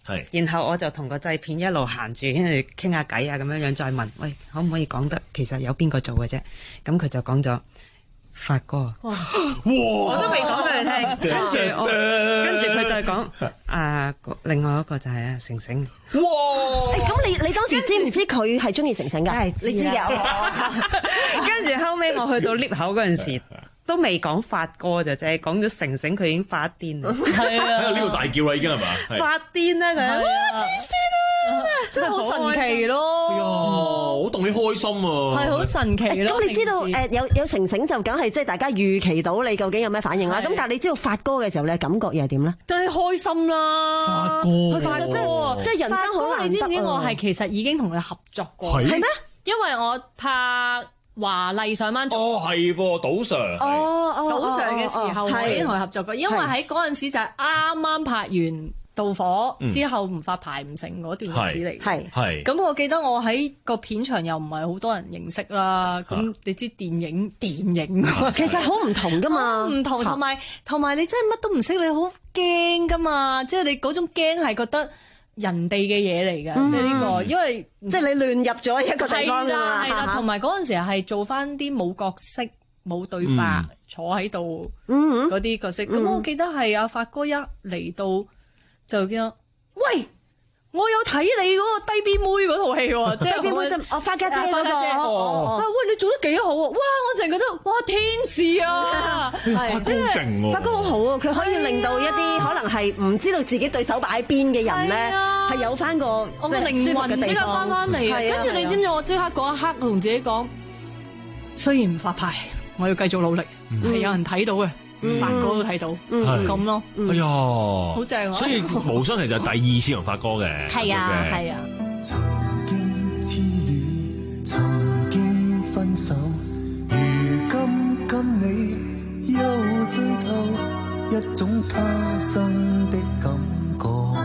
係，然後我就同個製片一路行住，跟住傾下偈啊，咁樣樣再問，喂，可唔可以講得其實有邊個做嘅啫？咁佢就講咗發哥，哇，我都未講俾佢聽，跟住我跟住佢再講啊，另外一個就係啊成成， 哇！咁你你當時知唔知佢係中意成成㗎？你知嘅。 跟住後尾我去到 lift 口嗰陣時。都未講發哥就啫，講咗成成佢已經發癲啦， 係啊，喺度呢度大叫啦已經係嘛？ 發癲啦佢，哇黐線啊， 真係好神奇咯！ 哎呀，好戥你開心啊， 係好神奇咯。 咁你知道誒有有成成就梗係即係大家預期到你究竟有咩反應啦。咁但係你知道發哥嘅時候，你嘅感覺又係點咧？ 都係開心啦！ 發哥， 發哥即係人生好難得。 你知唔知我係其實已經同佢合作過？ 係咩？ 因為我拍華麗上班族哦，係噃，賭 Sir， 哦哦，賭 Sir 嘅時候， 哦哦我已經同佢合作過，因為喺嗰陣時就係啱啱拍完《盜火》之後唔發牌唔成嗰段日子嚟， 係係。 咁我記得我喺個片場又唔係好多人認識啦，咁你知電影電影其實好唔同噶嘛， 唔同，同埋同埋你真係乜都唔識，你好驚噶嘛，即係你嗰種驚係覺得人哋嘅嘢嚟㗎，即係呢個，因為即係你亂入咗一個地方㗎嘛， 係啦，同埋嗰陣時係做翻啲冇角色、冇對白，坐喺度嗰啲角色。咁我記得係阿發哥一嚟到就叫喂，我有睇你嗰個低 B 妹嗰套戲喎，即係低 B 妹就哦花家姐嗰個， 啊喂你做得幾好啊！哇，我成日覺得哇天使啊， 即係發哥好好啊，佢可以令到一啲可能係唔知道自己對手擺邊嘅人咧，係有翻個我個靈魂即刻翻翻嚟啊！跟住你知唔知我即刻嗰一刻同自己講，雖然唔發牌，我要繼續努力，係有人睇到嘅。發哥都睇到，咁咯， 哎呀， 好正啊！ 所以無雙其實係第二次同發哥嘅， 係啊係啊。 曾經痴戀，曾經分手，如今跟你又醉透，一種他生的感覺，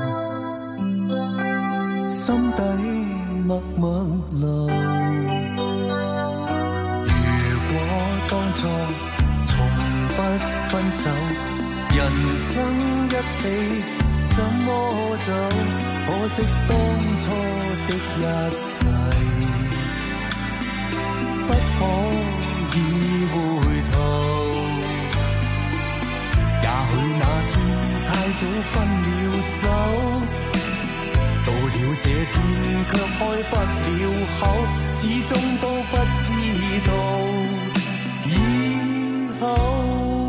心底默默流。如果當初不分手，人生一起怎麼走？可惜當初的一切，不可以回頭。也許那天太早分了手，到了這天卻開不了口，始終都不知道以後。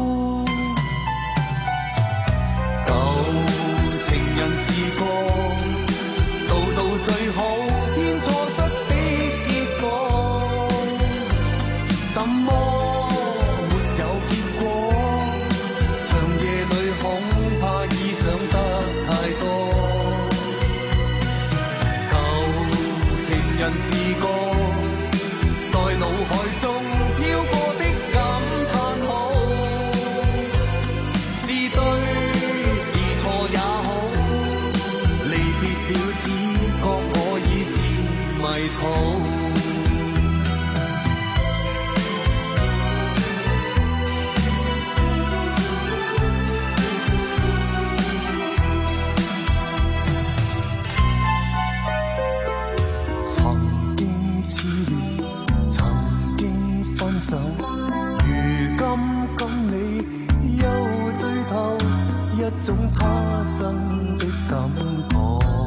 試過，到到最好，偏錯失的結果，怎麼沒有結果？長夜裏恐怕已想得太多。舊情人試過，在腦海中飄過的感嘆號，是對是錯也好。只覺我已是迷途。曾經痴戀，曾經分手，如今跟你又醉透，一種他生的感覺。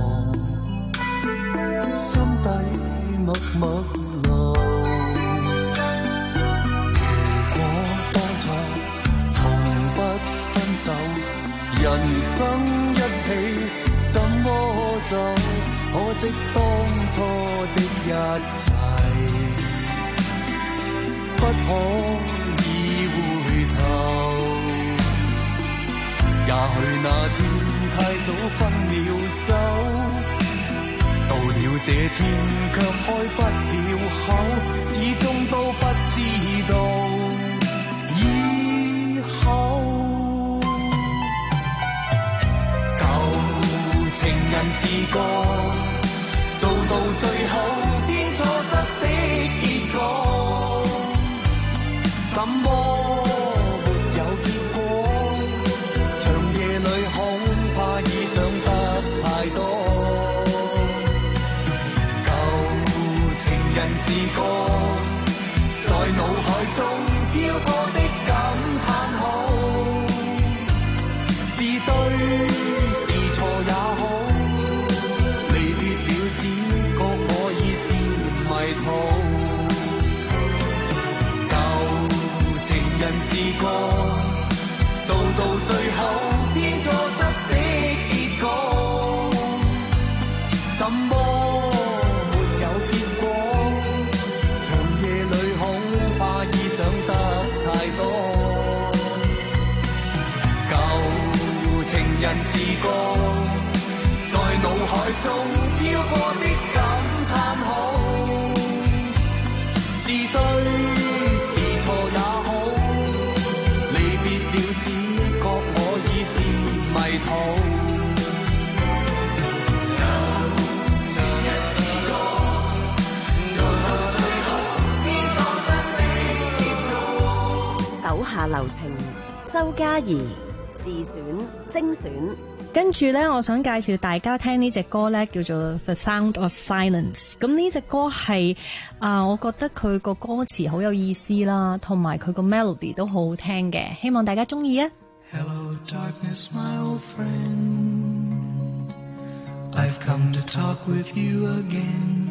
心底默默流。如果當初從不分手，人生一起怎麼走？可惜當初的一切，不可以回頭。也許那天太早分了手，到了這天卻開不了口，始終都不知道以後。舊情人試過，做到最後偏錯失的結果，怎麼沒有結果？長夜裏恐怕已想得太多。 人是個在腦海中飄過的感嘆號，是對是錯也好，離別了只覺我已是迷途。舊情人是個做到最後偏錯失的結果，怎麼沒有結果？長夜裏恐怕已想得太多。舊情人是個在腦海中飄過的感嘆號，是對是錯也好，離別了只覺我已是迷途。 手下留情，周嘉怡自選精選。 跟住咧，我想介紹大家聽呢隻歌咧，叫做《The Sound of Silence》。咁呢隻歌係啊、呃，我覺得佢個歌詞好有意思啦，同埋佢個 melody 都好好聽嘅，希望大家中意啊！ Hello darkness, my old friend. I've come to talk with you again.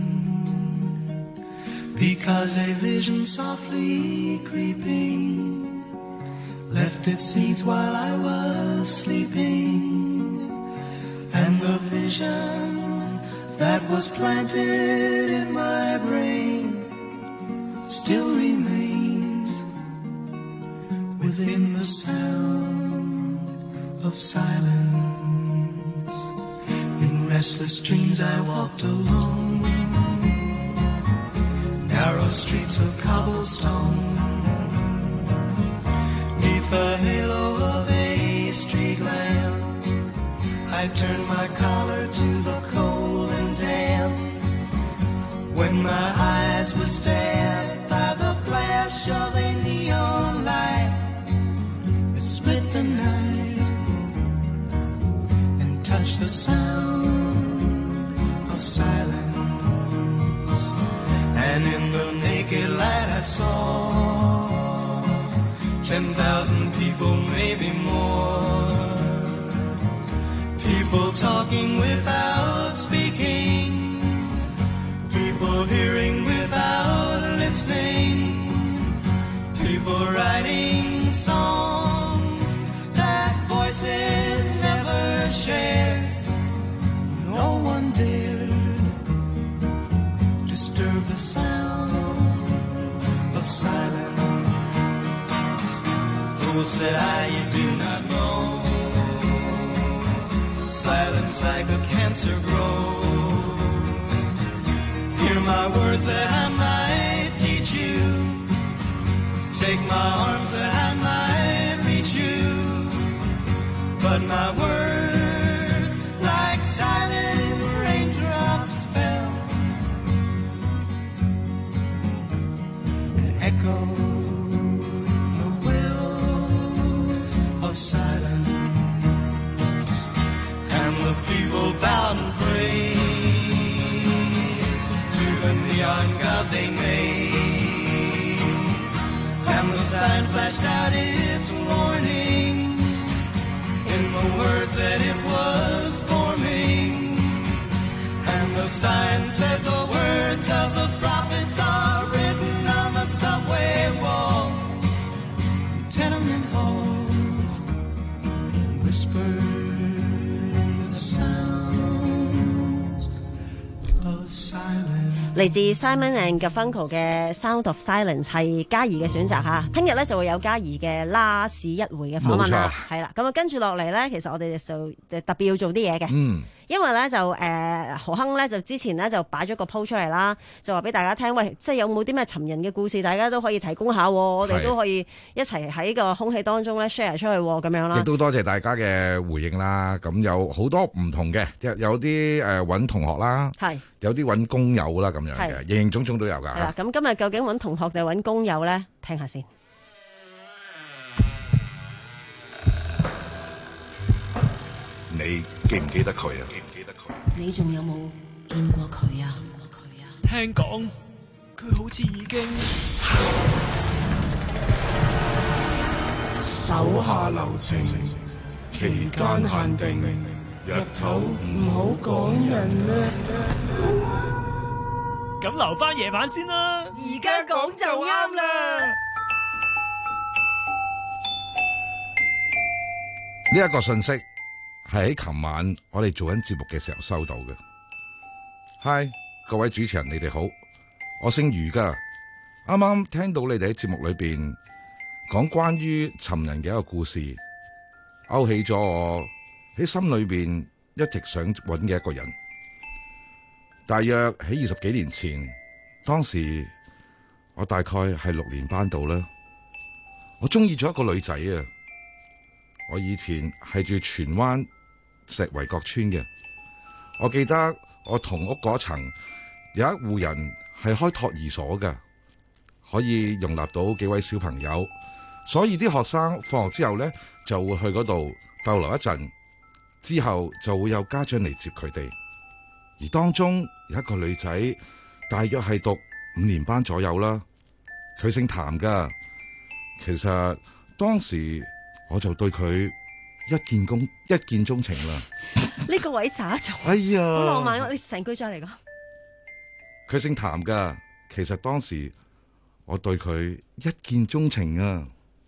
Because a vision softly creeping left its seeds while I was sleeping. And the vision that was planted in my brain still remains within the sound of silence. In restless dreams I walked alone, narrow streets of cobblestone, neath the halo of a street lamp. I turned my collar to the cold and damp, when my eyes were stabbed by the flash of a neon light. It split the night and touched the sound of silence. And in the naked light I saw ten thousand people, maybe more. People talking without speaking, people hearing without listening, people writing songs that voices never shared. No one dared disturb the sound of silence. Fool, said I, you do not know. Silence like a cancer grows. Hear my words that I might teach you. Take my arms that I might reach you. But my words, like silent raindrops, fell and echoed the wells of silence. And the people bowed and prayed to the neon god they made. And the sign flashed out its warning in the words that it was forming. And the sign said the words of the prophets are written on the subway walls, tenement halls, and whispered silence. 嚟自 Simon and Garfunkel 嘅 Sound of Silence 係嘉怡嘅選擇嚇，聽日咧就會有嘉怡嘅拉屎一回嘅訪問啦，係啦，咁啊跟住落嚟咧，其實我哋就特別要做啲嘢嘅，嗯，因為咧就誒、呃、何亨咧就之前咧就擺咗個 post 出嚟啦，就話俾大家聽，喂，即係有冇啲咩尋人嘅故事，大家都可以提供下，我哋都可以一齊喺個空氣當中咧 share 出去咁樣啦。亦都多謝大家嘅回應啦，咁有好多唔同嘅，有啲誒揾同學啦，係有啲揾工友啦咁樣嘅，形形種種都有㗎。係啦，咁今日究竟揾同學定揾工友咧？聽下先。 你記唔記得佢啊？記唔記得佢？ 你仲有冇見過佢啊？ 聽講佢好似已經手下留情，期間限定，日頭唔好講人啊！ 咁留翻夜晚先啦， 而家講就啱啦。 呢一個信息係喺琴晚我哋做緊節目嘅時候收到嘅。嗨，各位主持人，你哋好，我姓余噶。啱啱聽到你哋喺節目裏邊講關於尋人嘅一個故事，勾起咗我喺心裏邊一直想揾嘅一個人。大約喺二十幾年前，當時我大概係六年班度啦，我中意咗一個女仔啊。我以前係住荃灣石圍角村嘅，我記得我同屋嗰層有一戶人係開托兒所嘅，可以容納到幾位小朋友，所以啲學生放學之後呢，就會去嗰度逗留一陣，之後就會有家長嚟接佢哋。而當中有一個女仔，大約係讀五年班左右啦，佢姓譚噶。其實當時我就對佢一見鍾一見鍾情啦。 呢個位渣咗， 哎呀， 好浪漫，你成句再嚟講。 佢姓譚噶，其實當時我對佢一見鍾情啊。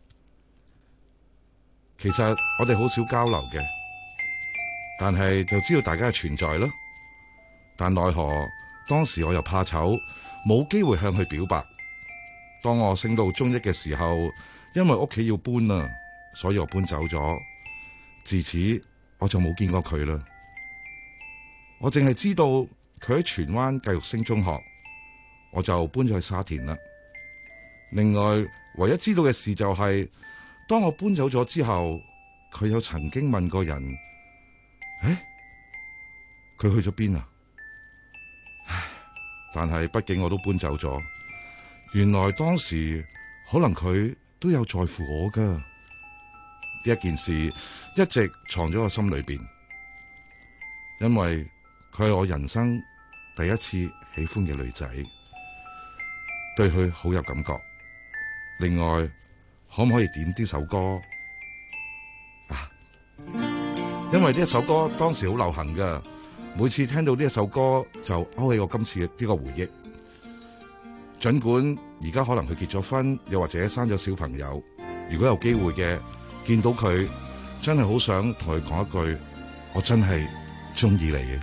其實我哋好少交流嘅，但係就知道大家嘅存在咯。但奈何當時我又怕醜，冇機會向佢表白。當我升到中一嘅時候，因為屋企要搬啦，所以我搬走咗。自此我就冇見過佢啦。我淨係知道佢喺荃灣繼續升中學，我就搬咗去沙田啦。另外唯一知道嘅事就係、是，當我搬走咗之後，佢有曾經問過人：誒，佢去咗邊啊？唉，但係畢竟我都搬走咗，原來當時可能佢都有在乎我噶。呢一件事一直藏咗我心裏邊，因為佢係我人生第一次喜歡嘅女仔，對佢好有感覺。另外，可唔可以點啲首歌啊？因為呢一首歌當時好流行噶，每次聽到呢一首歌就勾起我今次嘅呢個回憶。盡管而家可能佢結咗婚，又或者生咗小朋友，如果有機會嘅見到佢，真係好想同佢講一句，我真係中意你嘅。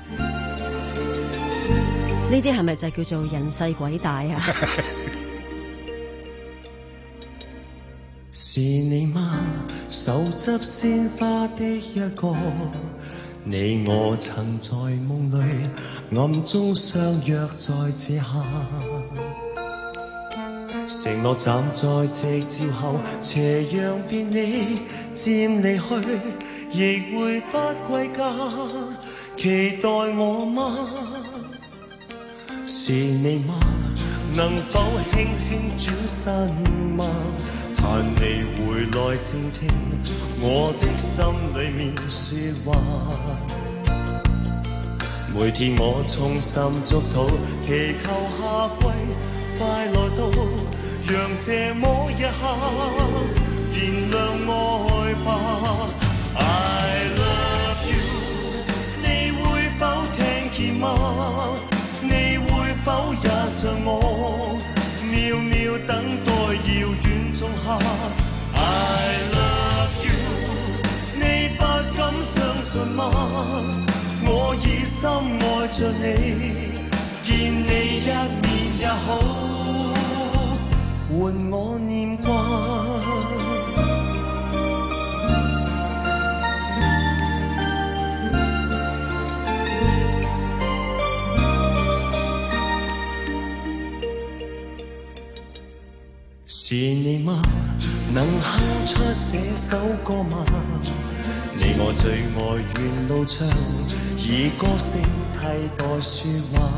呢啲係咪就叫做人細鬼大啊？ 是你嗎？手執鮮花的一個，你我曾在夢裏暗中相約在這下，承諾站在夕照後，斜陽變你漸離去，亦會不歸家，期待我嗎？是你嗎？能否輕輕轉身嗎？盼你回來靜聽我的心裏面說話，每天我衷心祝禱，祈求夏季快來到，讓這麼一刻燃亮愛吧。I love you， 你會否聽見嗎？你會否也像我秒秒等待遙遠仲夏 I love you， 你不敢相信嗎？我已深愛着你，見你一面也好，換我念掛。是你嗎？能哼出這首歌嗎？你我最愛沿路唱，以歌聲替代説話。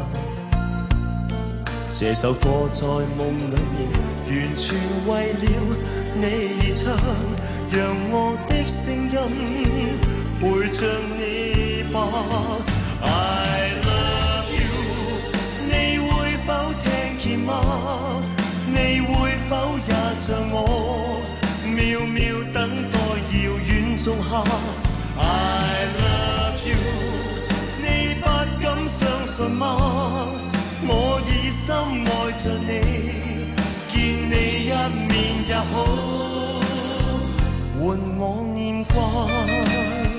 這首歌在夢裏面，完全為了你而唱，讓我的聲音陪着你吧。I love you， 你會否聽見嗎？ 下 I love you， 你不敢相信嗎？我已深愛着你，見你一面也好，換我念掛。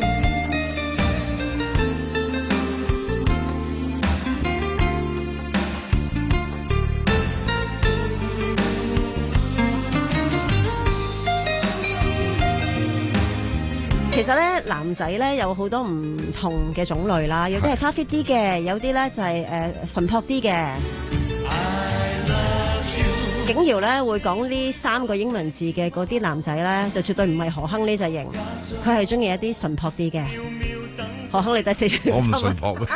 其實咧，男仔咧有好多唔同嘅種類啦，有啲係花 fit 啲嘅，有啲咧就係誒純樸啲嘅。景堯咧會講呢三個英文字嘅嗰啲男仔咧，就絕對唔係何亨呢隻型，佢係中意一啲純樸啲嘅。何亨，你第四條。 我唔純樸咩？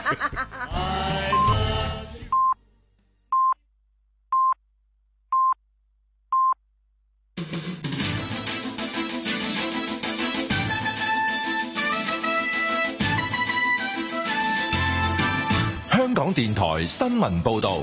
香港電台新聞報道，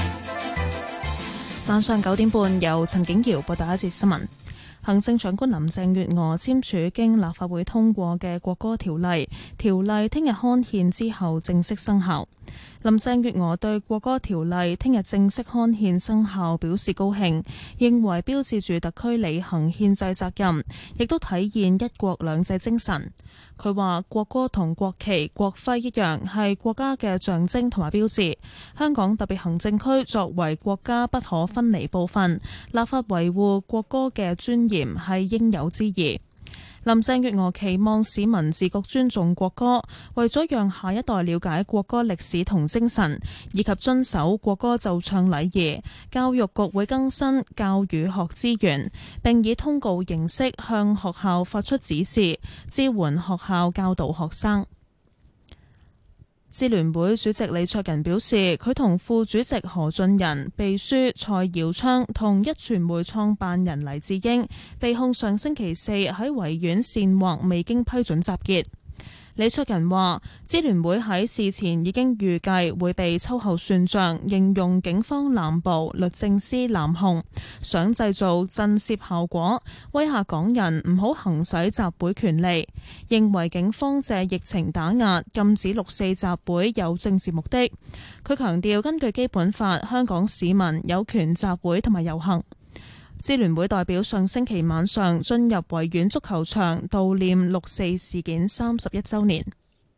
晚上九點半由陳景堯報道一節新聞。行政長官林鄭月娥簽署經立法會通過嘅國歌條例，條例聽日刊憲之後正式生效。林鄭月娥對國歌條例聽日正式刊憲生效表示高興，認為標誌住特區履行憲制責任，亦都體現一國兩制精神。佢話國歌同國旗、國徽一樣係國家嘅象徵同埋標誌，香港特別行政區作為國家不可分離部分，立法維護國歌嘅尊嚴係應有之義。林鄭月娥期望市民自覺尊重國歌，為咗讓下一代了解國歌歷史同精神，以及遵守國歌奏唱禮儀，教育局會更新教與學資源，並以通告形式向學校發出指示，支援學校教導學生。支聯會主席李卓人表示，佢同副主席何俊仁、秘書蔡耀昌同壹傳媒創辦人黎智英被控上星期四喺維園煽惑未經批准集結。李卓人話，支聯會喺事前已經預計會被秋後算賬，形容警方濫捕、律政司濫控，想製造震懾效果，威嚇港人唔好行使集會權利，認為警方借疫情打壓，禁止六四集會有政治目的。佢強調，根據基本法，香港市民有權集會同埋遊行。支聯會代表上星期晚上進入維園足球場悼念六四事件三十一週年。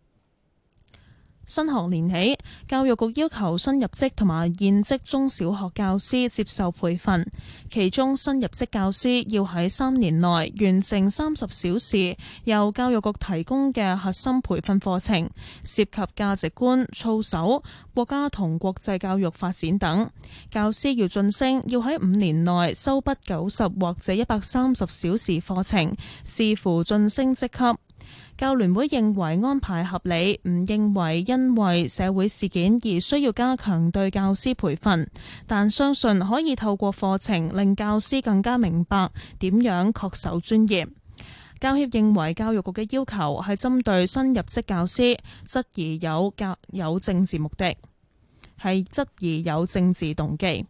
新學年起，教育局要求新入職同埋現職中小學教師接受培訓，其中新入職教師要喺三年內完成三十小時由教育局提供嘅核心培訓課程，涉及價值觀、操守、國家同國際教育發展等。教師要晉升，要喺五年內修畢九十或者一百三十小時課程，視乎晉升職級。教聯會認為安排合理，唔認為因為社會事件而需要加強對教師培訓，但相信可以透過課程令教師更加明白點樣恪守專業。教協認為教育局嘅要求係針對新入職教師，質疑有教有政治目的，係質疑有政治動機。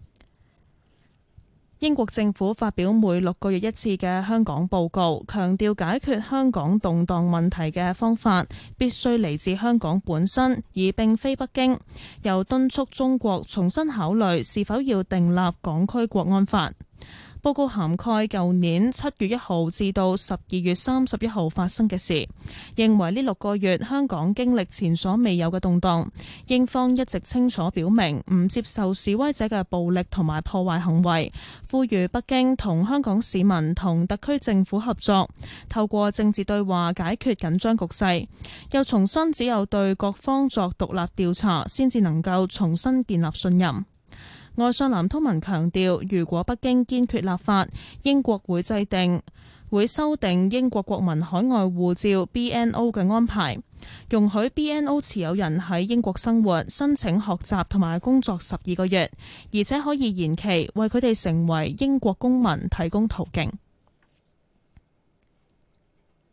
英國政府發表每六個月一次嘅香港報告，強調解決香港動盪問題嘅方法必須嚟自香港本身，而並非北京。又敦促中國重新考慮是否要訂立港區國安法。報告涵蓋舊年七月一號至到十二月三十一號發生嘅事，認為呢六個月香港經歷前所未有嘅動盪，英方一直清楚表明唔接受示威者嘅暴力同埋破壞行為，呼籲北京同香港市民同特區政府合作，透過政治對話解決緊張局勢。又重申只有對各方作獨立調查，先至能夠重新建立信任。外相藍韜文強調，如果北京堅決立法，英國會制定會修訂英國國民海外護照 B N O 嘅安排，容許 B N O 持有人喺英國生活、申請學習同埋工作十二個月，而且可以延期，為佢哋成為英國公民提供途徑。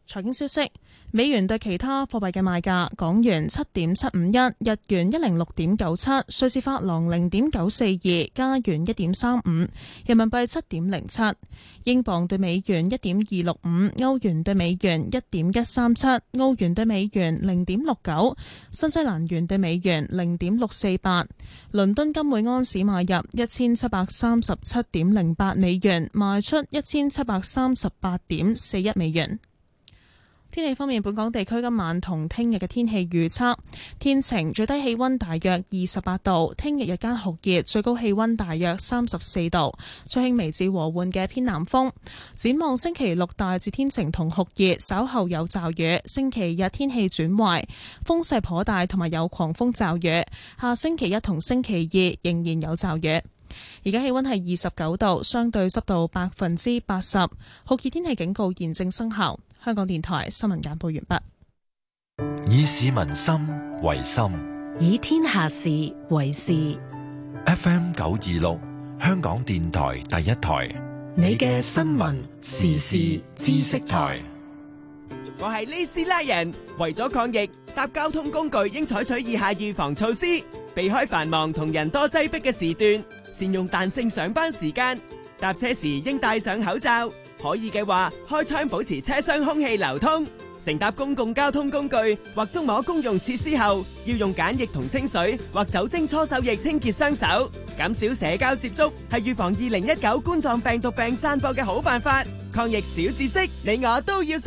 財經消息，美元對其他貨幣嘅賣價：港元七點七五一，日元一零六點九七，瑞士法郎零點九四二，加元一點三五，人民幣七點零七，英鎊對美元一點二六五，歐元對美元一點一三七，澳元對美元零點六九，新西蘭元對美元零點六四八。倫敦金每安士買入一千七百三十七點零八美元，賣出一千七百三十八點四一美元。天氣方面，本港地區今晚同聽日嘅天氣預測：天晴，最低氣溫大約二十八度；聽日日間酷熱，最高氣溫大約三十四度，吹輕微至和緩嘅偏南風。展望星期六大致天晴同酷熱，稍後有驟雨；星期日天氣轉壞，風勢頗大，同埋有狂風驟雨。下星期一同星期二仍然有驟雨。而家氣溫係二十九度，相對濕度百分之八十，酷熱天氣警告現正生效。香港電台新聞簡報完畢。以市民心為心， 以天下事為事。 F M 九二六，香港電台第一台， 你嘅新聞時事知識台。 我係呢斯拉人，為咗抗疫，搭交通工具應採取以下預防措施：避開繁忙同人多擠迫嘅時段，善用彈性上班時間，搭車時應戴上口罩。可以嘅話，開窗保持車廂空氣流通。乘搭公共交通工具或觸摸公用設施後，要用梘液同清水或酒精搓手液清潔雙手。減少社交接觸係預防二零一九冠狀病毒病散播嘅好辦法。抗疫小知識，你我都要識。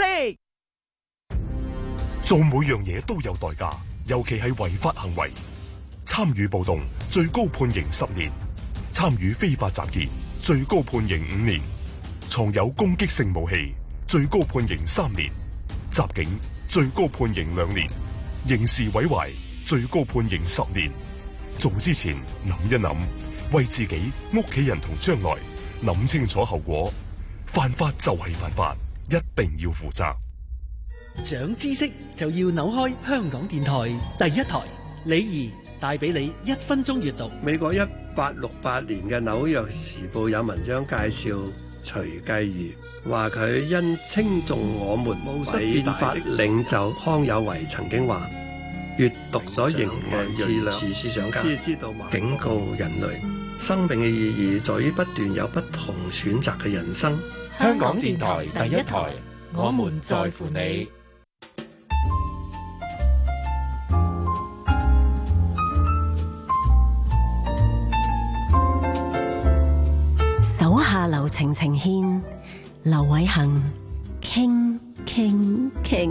做每樣嘢都有代價，尤其係違法行為。參與暴動最高判刑十年，參與非法集結最高判刑五年。藏有攻擊性武器，最高判刑三年；襲警最高判刑兩年；刑事毀壞最高判刑十年。做之前諗一諗，為自己、屋企人同將來諗清楚後果。犯法就係犯法，一定要負責。 長知識就要扭開香港電台第一台，李儀帶俾你一分鐘閱讀。 美國一八六八年嘅紐約時報有文章介紹徐繼如，話佢因稱重我們偉法領袖康有為曾經話：閱讀所形嘅智慧思想家，警告人類生命嘅意義在於不斷有不同選擇嘅人生。 香港電台第一台，我們在乎你。 手下留情情牽，劉偉恒傾傾傾。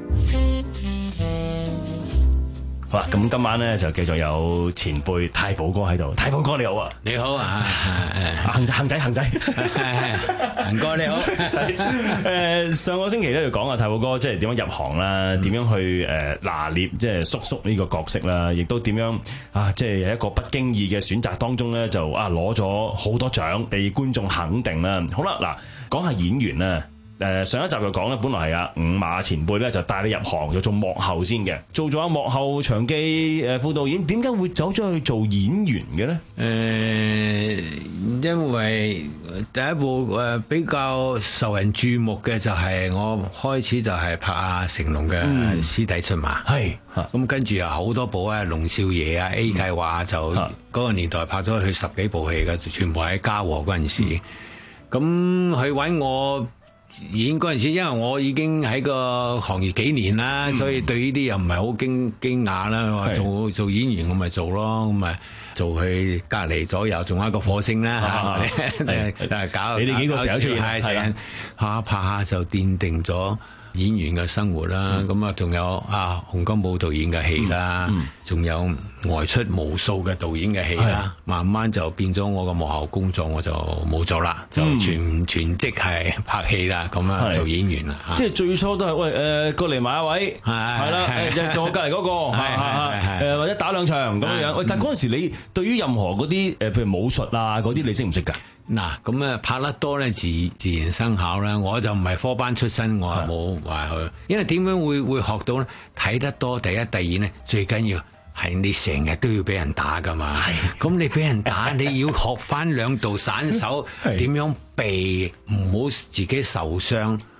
好啦，咁今晚咧就繼續有前輩太保哥喺度。太保哥你好啊！ 你好啊， 恒恒仔恒仔， 恒哥你好。 誒，上個星期咧就講啊，太保哥即係點樣入行啦，點樣去誒拿捏即係叔叔呢個角色啦，亦都點樣啊，即係喺一個不經意嘅選擇當中咧，就啊攞咗好多獎，被觀眾肯定啦。好啦，嗱，講下演員啦。誒上一集就講咧，本來係啊五馬前輩咧就帶你入行，就做幕後先嘅，做咗幕後場記誒副導演，點解會走咗去做演員嘅咧？ 誒、呃，因為第一部誒比較受人注目嘅就係我開始就係拍阿成龍嘅師弟出馬，係、嗯，咁跟住有好多部啊，龍少爺啊 A 計劃就嗰個年代拍咗佢十幾部戲嘅，全部喺嘉禾嗰陣時，咁佢揾我演嗰陣時，因為我已經喺個行業幾年啦、嗯，所以對呢啲又唔係好驚驚訝啦。話做做演員我咪做咯，咁咪做佢隔離左右，仲有一個火星啦嚇。但係搞你哋幾個成日出現，係成日拍拍下就奠定咗演員嘅生活啦。咁啊，仲有啊洪金寶導演嘅戲啦，仲、嗯、有外出無數嘅導演嘅戲啦。慢慢就變咗我個幕後工作，我就冇做啦，就全、嗯、全職係拍戲啦，咁啊做演員啦。 即係最初都係喂誒、呃、過嚟買一位，係啦，誒做我隔離嗰個，誒或者打兩場咁樣樣。喂，但係嗰陣時你對於任何嗰啲誒譬如武術啊嗰啲，你識唔識㗎？ 嗱，咁啊拍得多咧，自自然生巧啦。我就唔係科班出身，我係冇話去。因為點樣會會學到咧？睇得多，第一、第二咧，最緊要係你成日都要俾人打噶嘛。咁你俾人打，你要學翻兩道散手，點樣避，唔好自己受傷。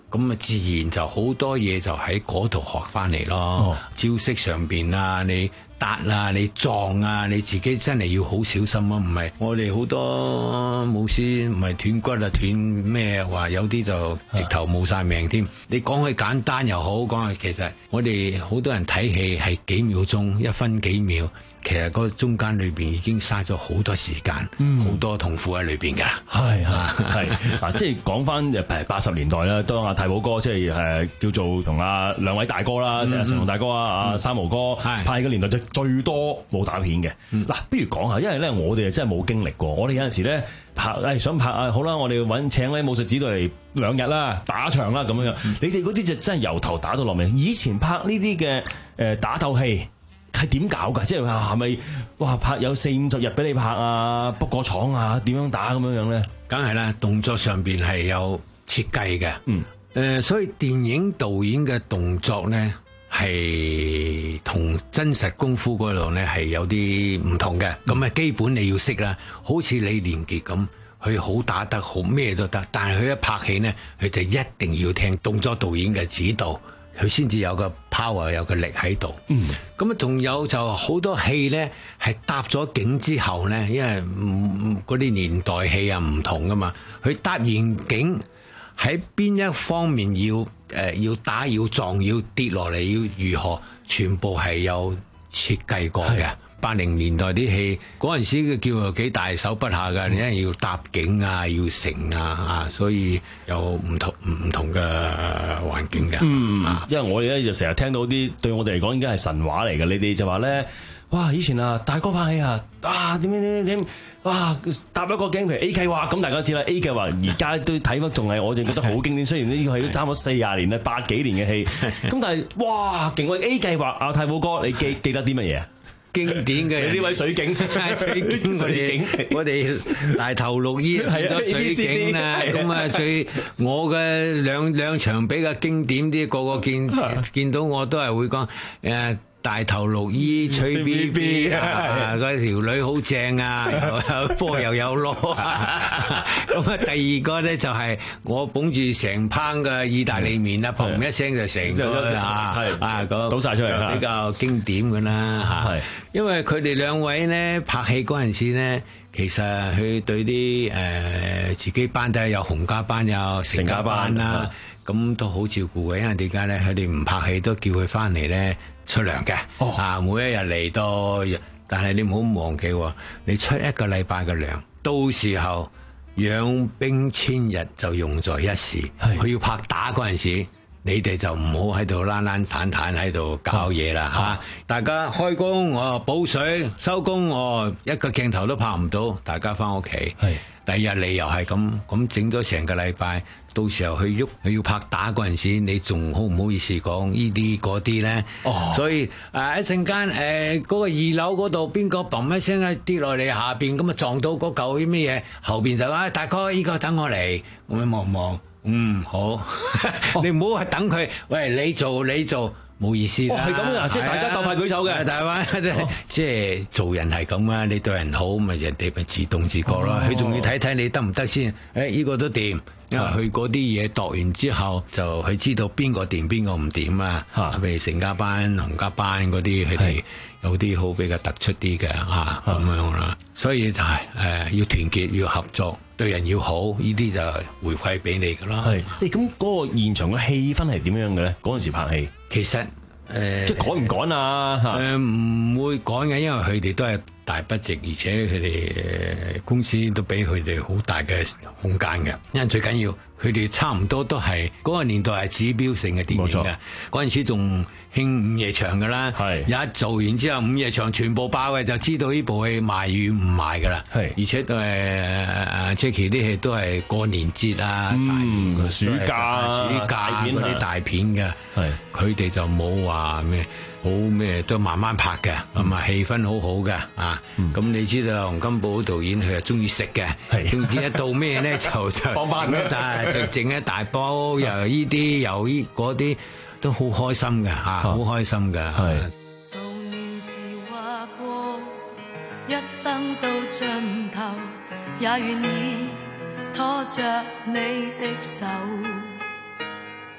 咁啊自然就好多嘢就喺嗰度學翻嚟咯。 哦、 招式上邊啊，你搭啊，你撞啊，你自己真係要好小心啊！唔係我哋好多武師唔係斷骨啊，斷咩話有啲就直頭冇晒命添。你講佢簡單又好，講佢其實我哋好多人睇戲係幾秒鐘，一分幾秒。其實嗰中間裏邊已經嘥咗好多時間，好、嗯、多痛苦喺裏邊㗎。 係係係嗱，即係講翻誒八十年代啦，當阿太保哥即係誒叫做同阿兩位大哥啦，即係成龍大哥啊、阿、嗯、三毛哥拍嘅年代就最多武打片嘅。嗱、嗯，不如講下，因為咧我哋真係冇經歷過，我哋有陣時咧拍誒想拍啊，好啦，我哋揾請咧武術指導嚟兩日啦，打場啦咁樣樣。嗯、你哋嗰啲就真係由頭打到落尾。以前拍呢啲嘅誒打鬥戲。係點搞㗎？即係話係咪哇拍有四五十日俾你拍啊？book個廠啊？點樣打咁樣樣咧？ 梗係啦，動作上邊係有設計嘅。嗯，誒、呃，所以電影導演嘅動作咧係同真實功夫嗰度咧係有啲唔同嘅。咁啊、嗯，基本你要識啦。好似李連杰咁，佢好打得好咩都得，但係佢一拍戲咧，佢就一定要聽動作導演嘅指導。佢先至有個 power 有個力喺度，咁啊仲有就好多戲咧係搭咗景之後咧，因為嗰啲年代戲啊唔同噶嘛，佢搭完景喺邊一方面要誒、呃、要打要撞要跌落嚟要如何，全部係有設計過嘅。八零年代啲戲嗰陣時嘅叫做幾大手筆下㗎，因為要搭景啊，要成啊，啊，所以有唔同唔同嘅環境嘅。 嗯，因為我哋咧就成日聽到啲對我哋嚟講應該係神話嚟嘅，你哋就話咧，哇！以前啊大哥拍戲啊，啊點點點點，哇搭一個鏡譬如 A 計劃咁，大家知啦 A 計劃而家都睇翻仲係我哋覺得好經典，雖然呢個戲都爭咗四廿年啦，八幾年嘅戲，咁但係哇勁喎 A 計劃啊太保哥，你記記得啲乜嘢啊？ 經典嘅呢位水警， 水警水警，我哋大頭綠衣變咗水警啦。咁啊，最我嘅兩兩場比較經典啲，個個見見到我都係會講誒。大頭綠衣吹 B B 啊，嗰條女好正啊，又有波又有攞。咁啊，第二個咧就係我捧住成烹嘅意大利麵啦，砰一聲就成個啊，啊嗰倒晒出嚟， 比較經典噶啦嚇。因為佢哋兩位咧拍戲嗰陣時咧，其實佢對啲誒自己班底有洪家班有成家班啦，咁都好照顧嘅。因為點解咧？佢哋唔拍戲都叫佢翻嚟咧。出糧嘅，哦、啊每一日嚟到，但係你唔好忘記，你出一個禮拜嘅糧，到時候養兵千日就用在一時。佢要拍打嗰陣時，你哋就唔好喺度懶懶散散喺度搞嘢啦嚇！大家開工我補水，收工我一個鏡頭都拍唔到，大家翻屋企。第二日你又係咁咁整咗成個禮拜，到時候去喐，佢要拍打嗰陣時，你仲好唔好意思講呢啲嗰啲咧？哦，所以誒、呃、一陣間誒嗰個二樓嗰度邊個砰一聲咧跌落嚟下邊，咁啊撞到嗰嚿啲咩嘢，後邊就話、哎、大哥依個等我嚟，咁樣望望，嗯好，哦、你唔好係等佢，喂你做你做。冇意思啦， 係咁啊！即係大家鬥快舉手嘅， 大灣即係即係做人係咁啊！你對人好，咪人哋咪自動自覺咯。佢仲要睇睇你得唔得先？誒，呢個都掂，因為佢嗰啲嘢度完之後，就佢知道邊個掂邊個唔掂啊！譬如成家班、洪家班嗰啲，佢哋有啲好比較突出啲嘅嚇咁樣啦。所以就係誒要團結，要合作，對人要好，呢啲就回饋俾你噶啦。 係，誒咁嗰個現場嘅氣氛係點樣嘅咧？嗰陣時拍戲。 其實誒，呃、 即係趕唔趕啊？ 誒唔、呃、會趕嘅，因為佢哋都係大 budget，而且佢哋公司都俾佢哋好大嘅空間嘅。因為最緊要佢哋差唔多都係嗰個年代係指標性嘅電影嘅。嗰陣時仲興午夜場㗎啦，係一做完之後午夜場全部爆嘅，就知道呢部戲賣與唔賣㗎啦。係而且都係誒 Jackie 啲戲都係過年節啊、嗯、大年暑假、 暑假嗰啲大片嘅。係佢哋就冇話咩好咩，都慢慢拍嘅，咁啊氣氛好好嘅啊。咁你知道洪金寶導演佢係中意食嘅，總之一到咩咧就就放翻啦，就整一大煲，又呢啲又呢嗰啲。都好開心嘅嚇，好開心嘅。係。 童年時話過，一生到盡頭，也願意拖着你的手，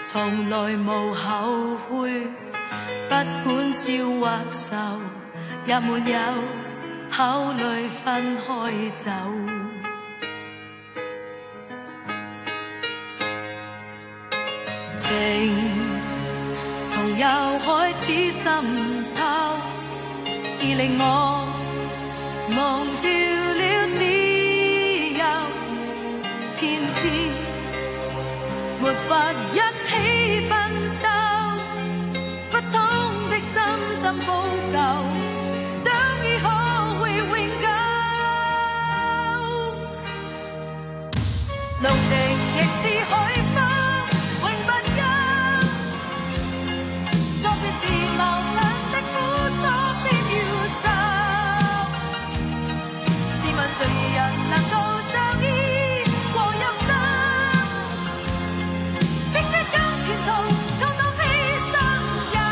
從來無後悔，不管笑或愁，也沒有考慮分開走。情從又開始滲透，已令我忘掉了自由，偏偏沒法一起奮鬥，不通的心怎補救，想已可會永久，路程亦是海風永不休，作別時流兩的苦楚必要受，試問誰人能夠相依過一生，即使將前途統統犧牲也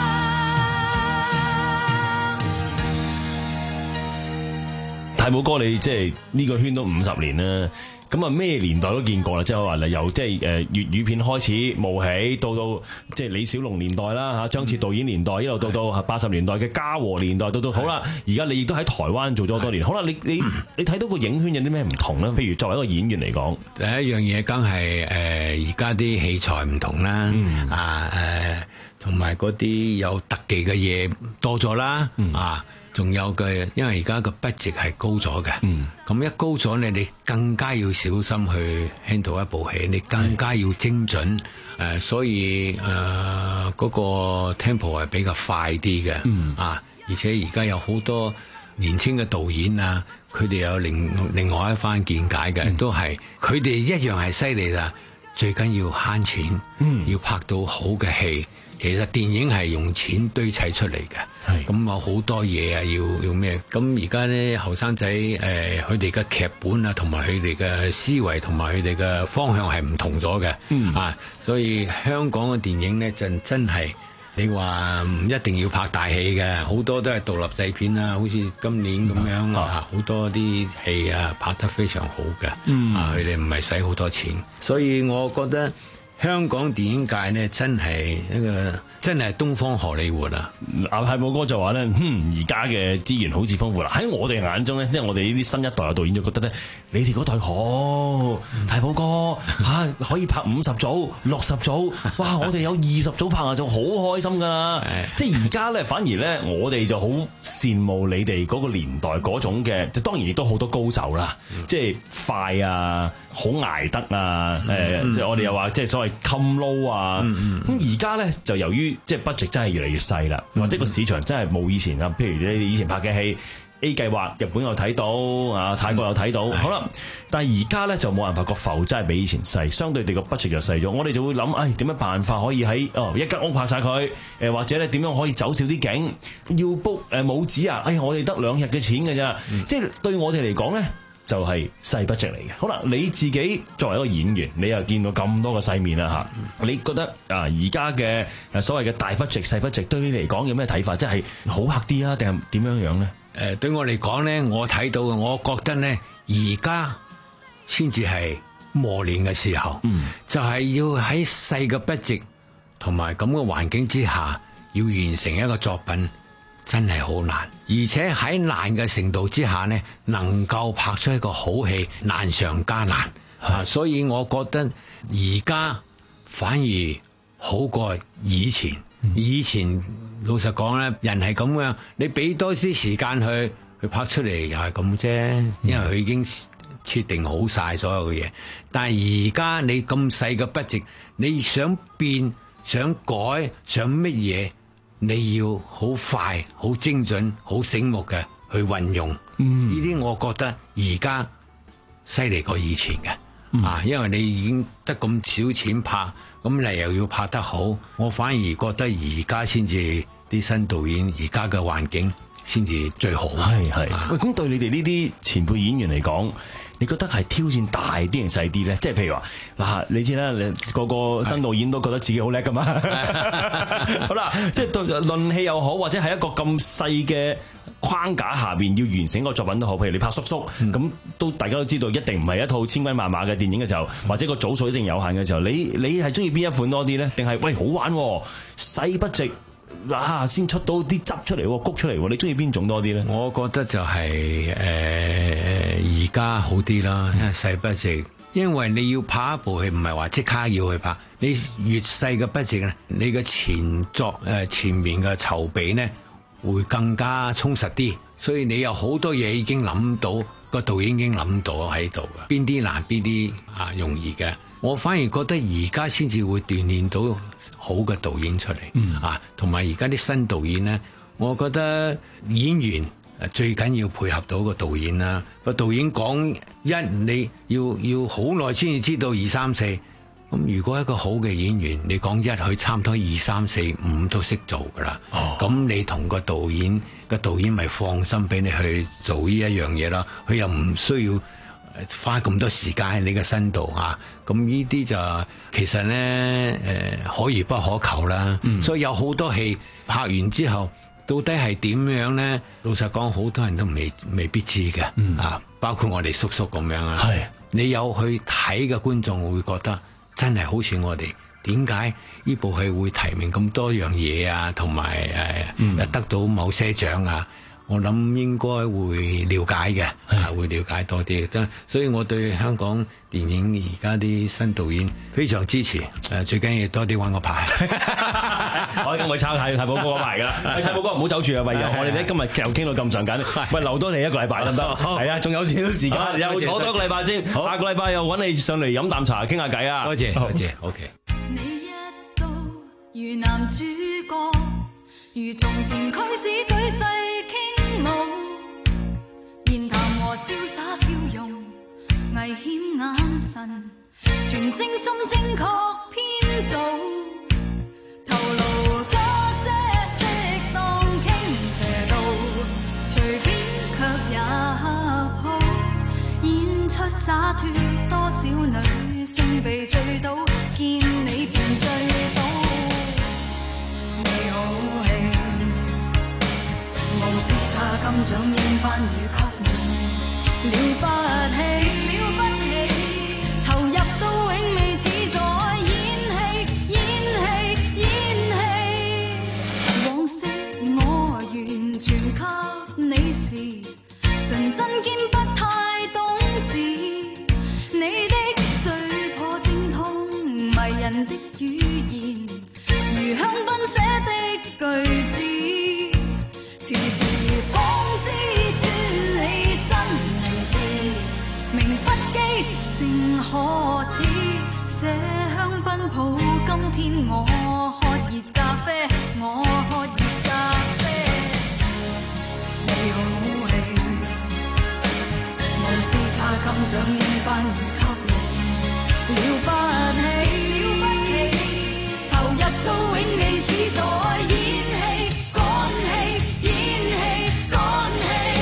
肯。 太保哥，你即係呢個圈都五十年啦。咁啊咩年代都見過啦，即係話嚟由即係誒粵語片開始冒起，到到即係李小龍年代啦嚇，張徹導演年代，一路到到八十年代嘅嘉禾年代，到到好啦，而家你亦都喺台灣做咗好多年，好啦，你你你睇到個影圈有啲咩唔同咧？譬如作為一個演員嚟講， 第一樣嘢梗係誒而家啲器材唔同啦，嗯、啊誒，同埋嗰啲有特技嘅嘢多咗啦，嗯、啊。仲有嘅，因為而家個 budget 係高咗嘅，咁、嗯、一高咗咧，你更加要小心去 handle 一部戲，你更加要精準，誒、呃，所以誒嗰、呃那個 tempo 係比較快啲嘅，嗯、啊，而且而家有好多年輕嘅導演啊，佢哋有另另外一番見解嘅，嗯、都係佢哋一樣係犀利啦，最緊要慳錢，嗯、要拍到好嘅戲。其實電影係用錢堆砌出嚟嘅，咁有好多嘢啊，要要咩？咁而家咧後生仔誒，佢哋嘅劇本啊，同埋佢哋嘅思維同埋佢哋嘅方向係唔同咗嘅，嗯、啊，所以香港嘅電影咧就真係你話唔一定要拍大戲嘅，好多都係獨立製片啊，好似今年咁樣、嗯、啊，好多啲戲啊拍得非常好嘅，嗯、啊，佢哋唔係使好多錢，所以我覺得。香港電影界呢，真係一個真係東方荷里活啊！ 阿太保哥就話咧，嗯，而家嘅資源好似豐富啦。喺我哋眼中咧，因為我哋呢啲新一代嘅導演就覺得咧，你哋嗰代好，太保哥嚇、啊、可以拍五十組、六十組，哇！我哋有二十組拍下就好開心噶啦。即係而家咧，反而咧，我哋就好羨慕你哋嗰個年代嗰種嘅，當然亦都好多高手啦，嗯、即係快啊！好捱得啊！誒、嗯，即係、呃、我哋又話，即係所謂襟撈啊！咁而家咧就由於即係 budget 真係越嚟越細啦，嗯、或者個市場真係冇以前啊。譬如你哋以前拍嘅戲 A 計劃，日本又睇到啊，泰國又睇到，嗯、好啦。但係而家咧就冇辦法，個浮真係比以前細，相對地個 budget 又細咗。我哋就會諗，誒點樣辦法可以喺哦一間屋拍晒佢？誒或者咧點樣可以走少啲景？要 book 誒舞子啊？哎呀，我哋得兩日嘅錢㗎咋？嗯、即係對我哋嚟講咧。就係細 budget嚟嘅。好啦，你自己作為一個演員，你又見到咁多個世面啦嚇，你覺得啊而家嘅所謂嘅大 budget、細 budget 對你嚟講有咩睇法？即係好客啲啊，定係點樣樣咧？ 誒，對我嚟講咧，我睇到嘅，我覺得咧，而家先至係磨練嘅時候，嗯、就係要喺細嘅 budget 同埋咁嘅環境之下，要完成一個作品。真係好難，而且喺難嘅程度之下呢，能夠拍出一個好戲，難上加難啊！所以我覺得而家反而好過以前。嗯、以前老實講咧，人係咁樣，你俾多啲時間去去拍出嚟又係咁啫，因為佢已經設定好晒所有嘅嘢。但係而家你咁細嘅 budget，你想變、想改、想乜嘢？你要好快、好精準、好醒目嘅去運用，呢啲、嗯、我覺得而家犀利過以前嘅，嗯、啊，因為你已經得咁少錢拍，咁你又要拍得好，我反而覺得而家先至啲新導演，而家嘅環境先至最好。係係，喂，咁對你哋呢啲前輩演員嚟講，你覺得係挑戰大啲定細啲咧？即係譬如話嗱，你知啦，你個個新導演都覺得自己好叻噶嘛。好啦，即係對論戲又好，或者係一個咁細嘅框架下邊要完成個作品都好，譬如你拍叔叔咁，都大家都知道一定唔係一套千軍萬馬嘅電影嘅時候，或者個組數一定有限嘅時候，你你係中意邊一款多啲咧？定係喂好玩細不值啊先出到啲汁出嚟谷出嚟？你中意邊種多啲咧？ 我覺得就係誒而家好啲啦，因為細不值，因為你要拍一部戲唔係話即刻要去拍，你越細嘅不值咧，你嘅前作誒、呃、前面嘅籌備咧會更加充實啲，所以你有好多嘢已經諗到，個導演已經諗到喺度嘅，邊啲難邊啲啊容易嘅。我反而覺得而家先至會鍛鍊到好嘅導演出嚟，嗯、啊，同埋而家啲新導演咧，我覺得演員最緊要配合到個導演啦。個導演講一，你要要好耐先至知道二三四。咁如果一個好嘅演員，你講一，佢差唔多二三四五都識做噶啦。咁、哦、你同個導演，個導演咪放心俾你去做呢一樣嘢啦。佢又唔需要花咁多時間喺你嘅身度啊。咁呢啲就其實咧，誒、呃、可遇不可求啦。嗯、所以有好多戲拍完之後，到底係點樣咧？老實講，好多人都未未必知嘅。嗯、啊，包括我哋叔叔咁樣啊。係你有去睇嘅觀眾會覺得。真係好似我哋點解呢部戲會提名咁多樣嘢啊，同埋誒得到某些獎啊？我諗應該會了解嘅，係會了解多啲。真，所以我對香港電影而家啲新導演非常支持。誒，最緊要多啲揾我拍。 我今日抄太太保哥嗰排㗎啦。太保哥唔好走住啊！唯有我哋咧今日又傾到咁上緊，喂留多你一個禮拜得唔得？係啊，仲有少少時間，又坐多個禮拜先。下個禮拜又揾你上嚟飲啖茶傾下偈啊！ 多謝多謝 ，OK。 你一到如男主角，如從前驅使舉世傾慕，言談和瀟灑笑容，危險眼神，全精心精確編造，頭顱加些適當傾斜度，隨便卻也好，演出灑脱，多少女性被醉倒，見你便醉倒。你好戲，無視他金獎應頒與給你，了不起，了不起，投入到永未似在演戲，演戲，演戲。往昔我完全給你時，純真兼不太懂事，你的嘴破精通迷人的語言，如香檳寫的句子，遲遲方知穿你真名字，名不記成何似，這香檳鋪今天我喝熱咖啡，我喝熱咖啡。你好戲，無視他金獎應頒與給你，了不起，了不起，投入到永未似在演戲，趕戲，演戲，趕戲。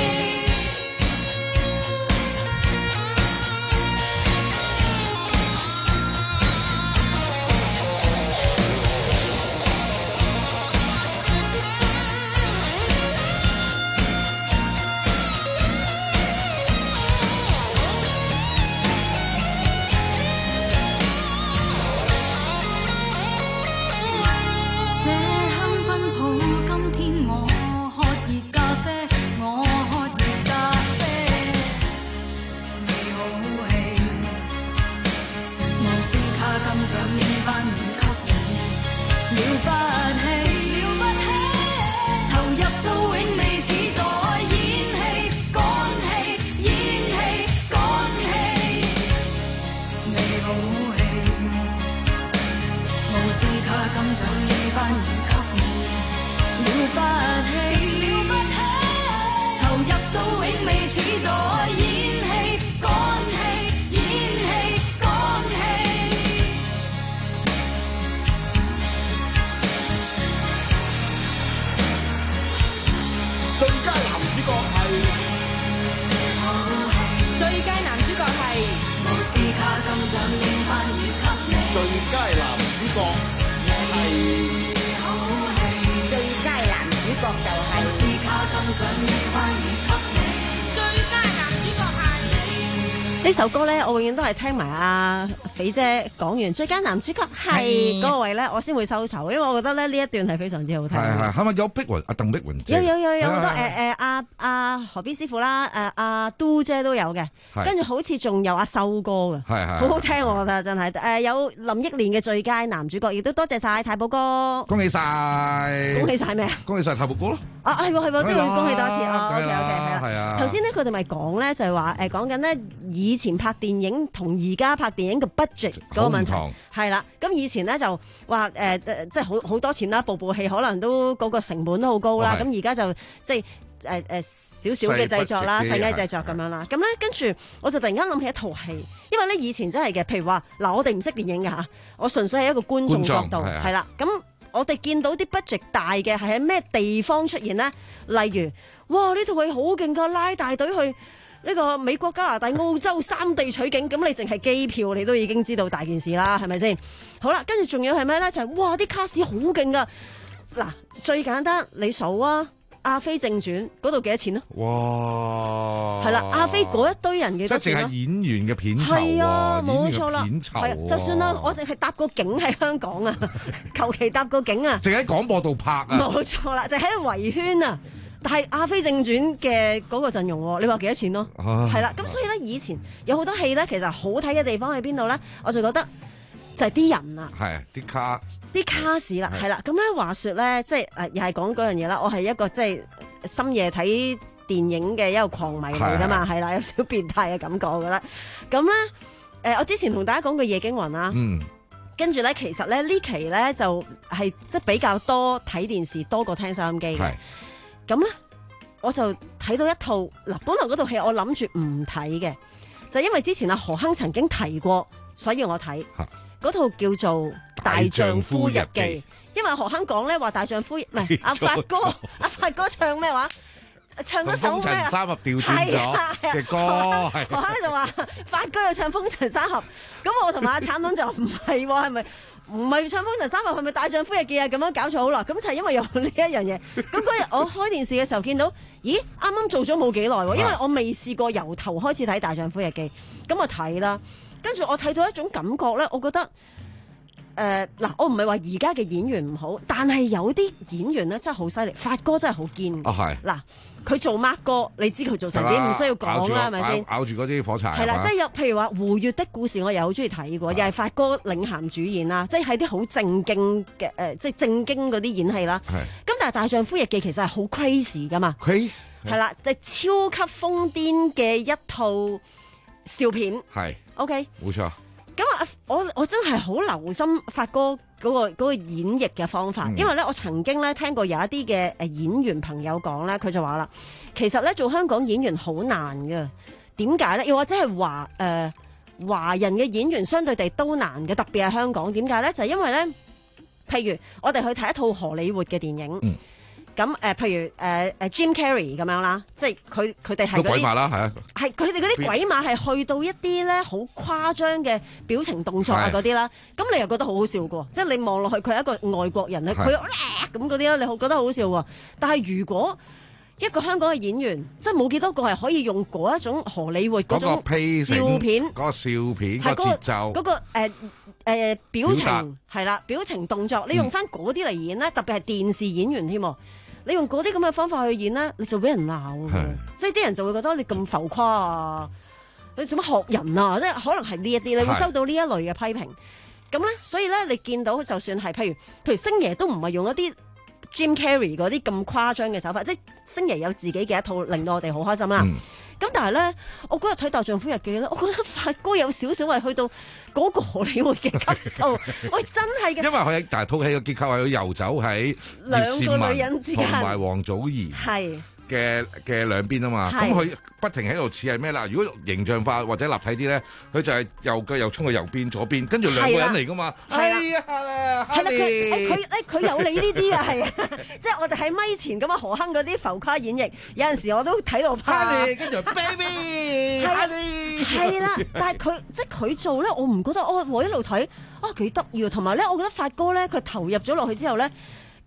呢首歌咧，我永遠都係聽埋阿肥姐講完最佳男主角係嗰個位咧，我先會收手，因為我覺得咧呢一段係非常之好聽。 係係，係咪有碧雲？阿鄧碧雲姐有有有有好多誒誒阿阿何必師傅啦，誒阿都姐都有嘅，跟住好似仲有阿秀哥嘅， 係係好好聽我覺得真係。誒有林憶蓮嘅最佳男主角，亦都多謝晒太保哥， 恭喜晒！ 恭喜晒咩啊？ 恭喜晒太保哥咯！ 啊係喎係喎，都要恭喜多一次啊！OK OK 係啊。 頭先咧佢哋咪講咧就係話誒講緊咧以前拍電影同而家拍電影嘅 budget 嗰個問題係啦。咁以前咧就話誒即係好好多錢啦，部部戲可能都嗰個成本都好高啦。咁而家就即係誒誒少少嘅製作啦，細藝製作咁樣啦。咁咧跟住我就突然間諗起一套戲，因為咧以前真係嘅，譬如話嗱我哋唔識電影嘅嚇，我純粹係一個觀眾角度係啦。咁我哋見到啲 budget 大嘅係喺咩地方出現咧？例如哇呢套戲好勁㗎，拉大隊去呢個美國、加拿大、澳洲三地取景，咁你淨係機票你都已經知道大件事啦，係咪先？好啦，跟住仲有係咩咧？就係、是、哇啲卡士好勁噶！嗱，最簡單你數啊，《阿飛正傳》嗰度幾多錢啊？ 哇！ 係啦，阿飛嗰一堆人幾多錢即係淨係演員嘅片酬係啊，冇錯啦， 片酬、 啊、就算啦，我淨係搭個景喺香港啊，求其搭個景啊， 淨喺廣播度拍啊， 冇錯啦，就喺圍圈啊。但係《阿飛正傳》嘅嗰個陣容，你話幾多錢咯？係啦、啊，咁所以咧，以前有好多戲咧，其實好睇嘅地方喺邊度咧？我就覺得就係啲人啊， 係啲卡， 啲卡士啦，係啦。咁咧話説咧，即係誒，又係講嗰樣嘢啦。我係一個即係深夜睇電影嘅一個狂迷嚟㗎嘛，係啦，有少變態嘅感覺，我覺得。咁咧誒，我之前同大家講過《夜驚魂》啦，嗯，跟住咧，其實咧呢期咧就係即係比較多睇電視多過聽收音機嘅。咁咧，我就睇到一套嗱，本來嗰套戲我諗住唔睇嘅，就因為之前阿何鏗曾經提過，所以我睇嗰套叫做《大丈夫日記》。因為何鏗講咧話大丈夫唔係阿發哥，阿發哥唱咩話？唱嗰首咩啊？ 風塵三俠調轉咗嘅歌，係何鏗就話發哥又唱風塵三俠，咁我同埋阿橙東就唔係喎，係咪？唔係唱風塵三俠，係咪大丈夫日記啊？咁樣搞錯好啦，咁就係因為有呢一樣嘢。咁嗰日我開電視嘅時候見到，咦，啱啱做咗冇幾耐喎，因為我未試過由頭開始睇大丈夫日記，咁我睇啦，跟住我睇到一種感覺咧，我覺得誒嗱、呃，我唔係話而家嘅演員唔好，但係有啲演員咧真係好犀利，發哥真係好堅。啊係嗱。佢做 Mark 哥，你知佢做成點，唔需要講啦，係咪先？ 咬住嗰啲火柴。 係啦，即係有譬如話《胡越的故事》，我又好中意睇過，又係發哥領銜主演啦，即係喺啲好正經嘅誒，即係正經嗰啲演戲啦。係。咁但係《大丈夫日記》其實係好 crazy 噶嘛。crazy。係啦，就係超級瘋癲嘅一套笑片。係。OK。冇錯。咁啊，我我真係好留心發哥嗰個嗰個演繹嘅方法，因為咧我曾經咧聽過有一啲嘅誒演員朋友講咧，佢就話啦，其實咧做香港演員好難㗎，點解咧？又或者係華誒華人嘅演員相對地都難嘅，特別係香港，點解咧？就係因為咧，譬如我哋去睇一套荷里活嘅電影。嗯咁誒、呃，譬如誒誒、呃、Jim Carrey 咁樣啦，即係佢佢哋係嗰啲鬼馬啦，係啊，係佢哋嗰啲鬼馬係去到一啲咧好誇張嘅表情動作啊嗰啲啦，咁你又覺得好好笑嘅，即係你望落去佢係一個外國人咧，佢咁嗰啲咧，你好覺得好好笑喎。但係如果一個香港嘅演員，即係冇幾多個係可以用嗰一種荷里活嗰種笑片，嗰個笑片，嗰個節奏，嗰個誒誒表情係啦，表情動作，你用翻嗰啲嚟演咧，特別係電視演員添。你用嗰啲咁嘅方法去演咧，你就俾人鬧嘅，即係啲人就會覺得你咁浮誇啊！你做乜學人啊？即係可能係呢一啲，你會收到呢一類嘅批評。咁咧，所以咧，你見到就算係譬如譬如星爺都唔係用一啲 Jim Carrey 嗰啲咁誇張嘅手法，即係星爺有自己嘅一套，令到我哋好開心啦。咁、嗯、但係咧，我嗰日睇《大丈夫日記》咧，我覺得發哥有少少係去到嗰個荷里活嘅級數，喂，真係嘅。因為佢但係套戲嘅結構係佢遊走喺兩個女人之間，同埋王祖賢係嘅嘅兩邊啊嘛。咁佢不停喺度似係咩啦？如果形象化或者立體啲咧，佢就係右腳又衝去右邊左邊，跟住兩個人嚟噶嘛。係啊，係啦，係啦，佢佢誒佢有你呢啲啊，係啊，即係我哋喺咪前咁啊，何鏗嗰啲浮誇演繹，有陣時我都睇到怕。跟住 baby，係啦，但係佢即係佢做咧，我唔覺得，我我一路睇啊幾得意，同埋咧，我覺得發哥咧，佢投入咗落去之後咧。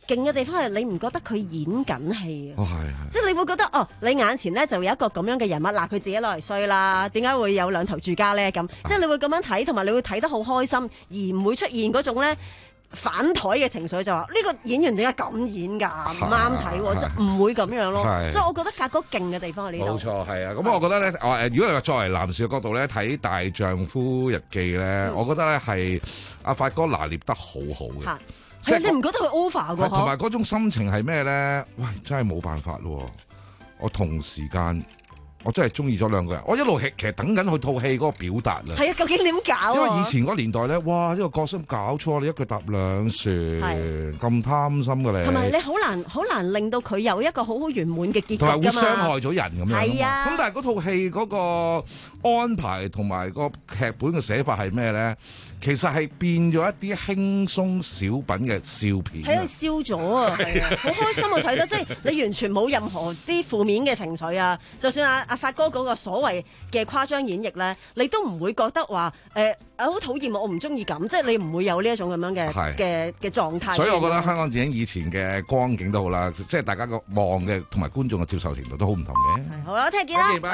勁嘅地方係你唔覺得佢演緊戲啊？ 哦，係即係你會覺得哦，你眼前咧就有一個咁樣嘅人物，嗱佢自己攞嚟衰啦，點解會有兩頭住家咧？咁即係你會咁樣睇，同埋你會睇得好開心，而唔會出現嗰種咧反台嘅情緒，就話呢個演員點解咁演㗎？唔啱睇喎，即係唔會咁樣咯。即係我覺得發哥勁嘅地方喺呢度。 冇錯，係啊。咁我覺得咧，我誒如果你話作為男士嘅角度咧，睇《大丈夫日記》咧，我覺得咧係阿發哥拿捏得好好嘅。 係你唔覺得佢 over 㗎？ 同埋嗰種心情係咩咧？喂，真係冇辦法咯！我同時間。我真係中意咗兩個人，我一路其實等緊佢套戲嗰個表達啦。 係啊，究竟點搞啊？ 因為以前嗰年代咧，哇！呢個角色搞錯，你一腳踏兩船，咁貪心嘅你。同埋你好難好難令到佢有一個好好圓滿嘅結局㗎嘛。 同埋會傷害咗人咁樣。 係啊。 咁但係嗰套戲嗰個安排同埋個劇本嘅寫法係咩咧？其實係變咗一啲輕鬆小品嘅笑片。 係啊，笑咗啊，係啊，好開心啊睇得，即係你完全冇任何啲負面嘅情緒啊，就算阿阿發哥嗰個所謂嘅誇張演繹咧，你都唔會覺得話誒啊好討厭啊，我唔中意咁，即係你唔會有呢一種咁樣嘅嘅嘅狀態。 所以我覺得香港電影以前嘅光景都好啦，即係大家個望嘅同埋觀眾嘅接受程度都好唔同嘅。 好啦，聽日見啦。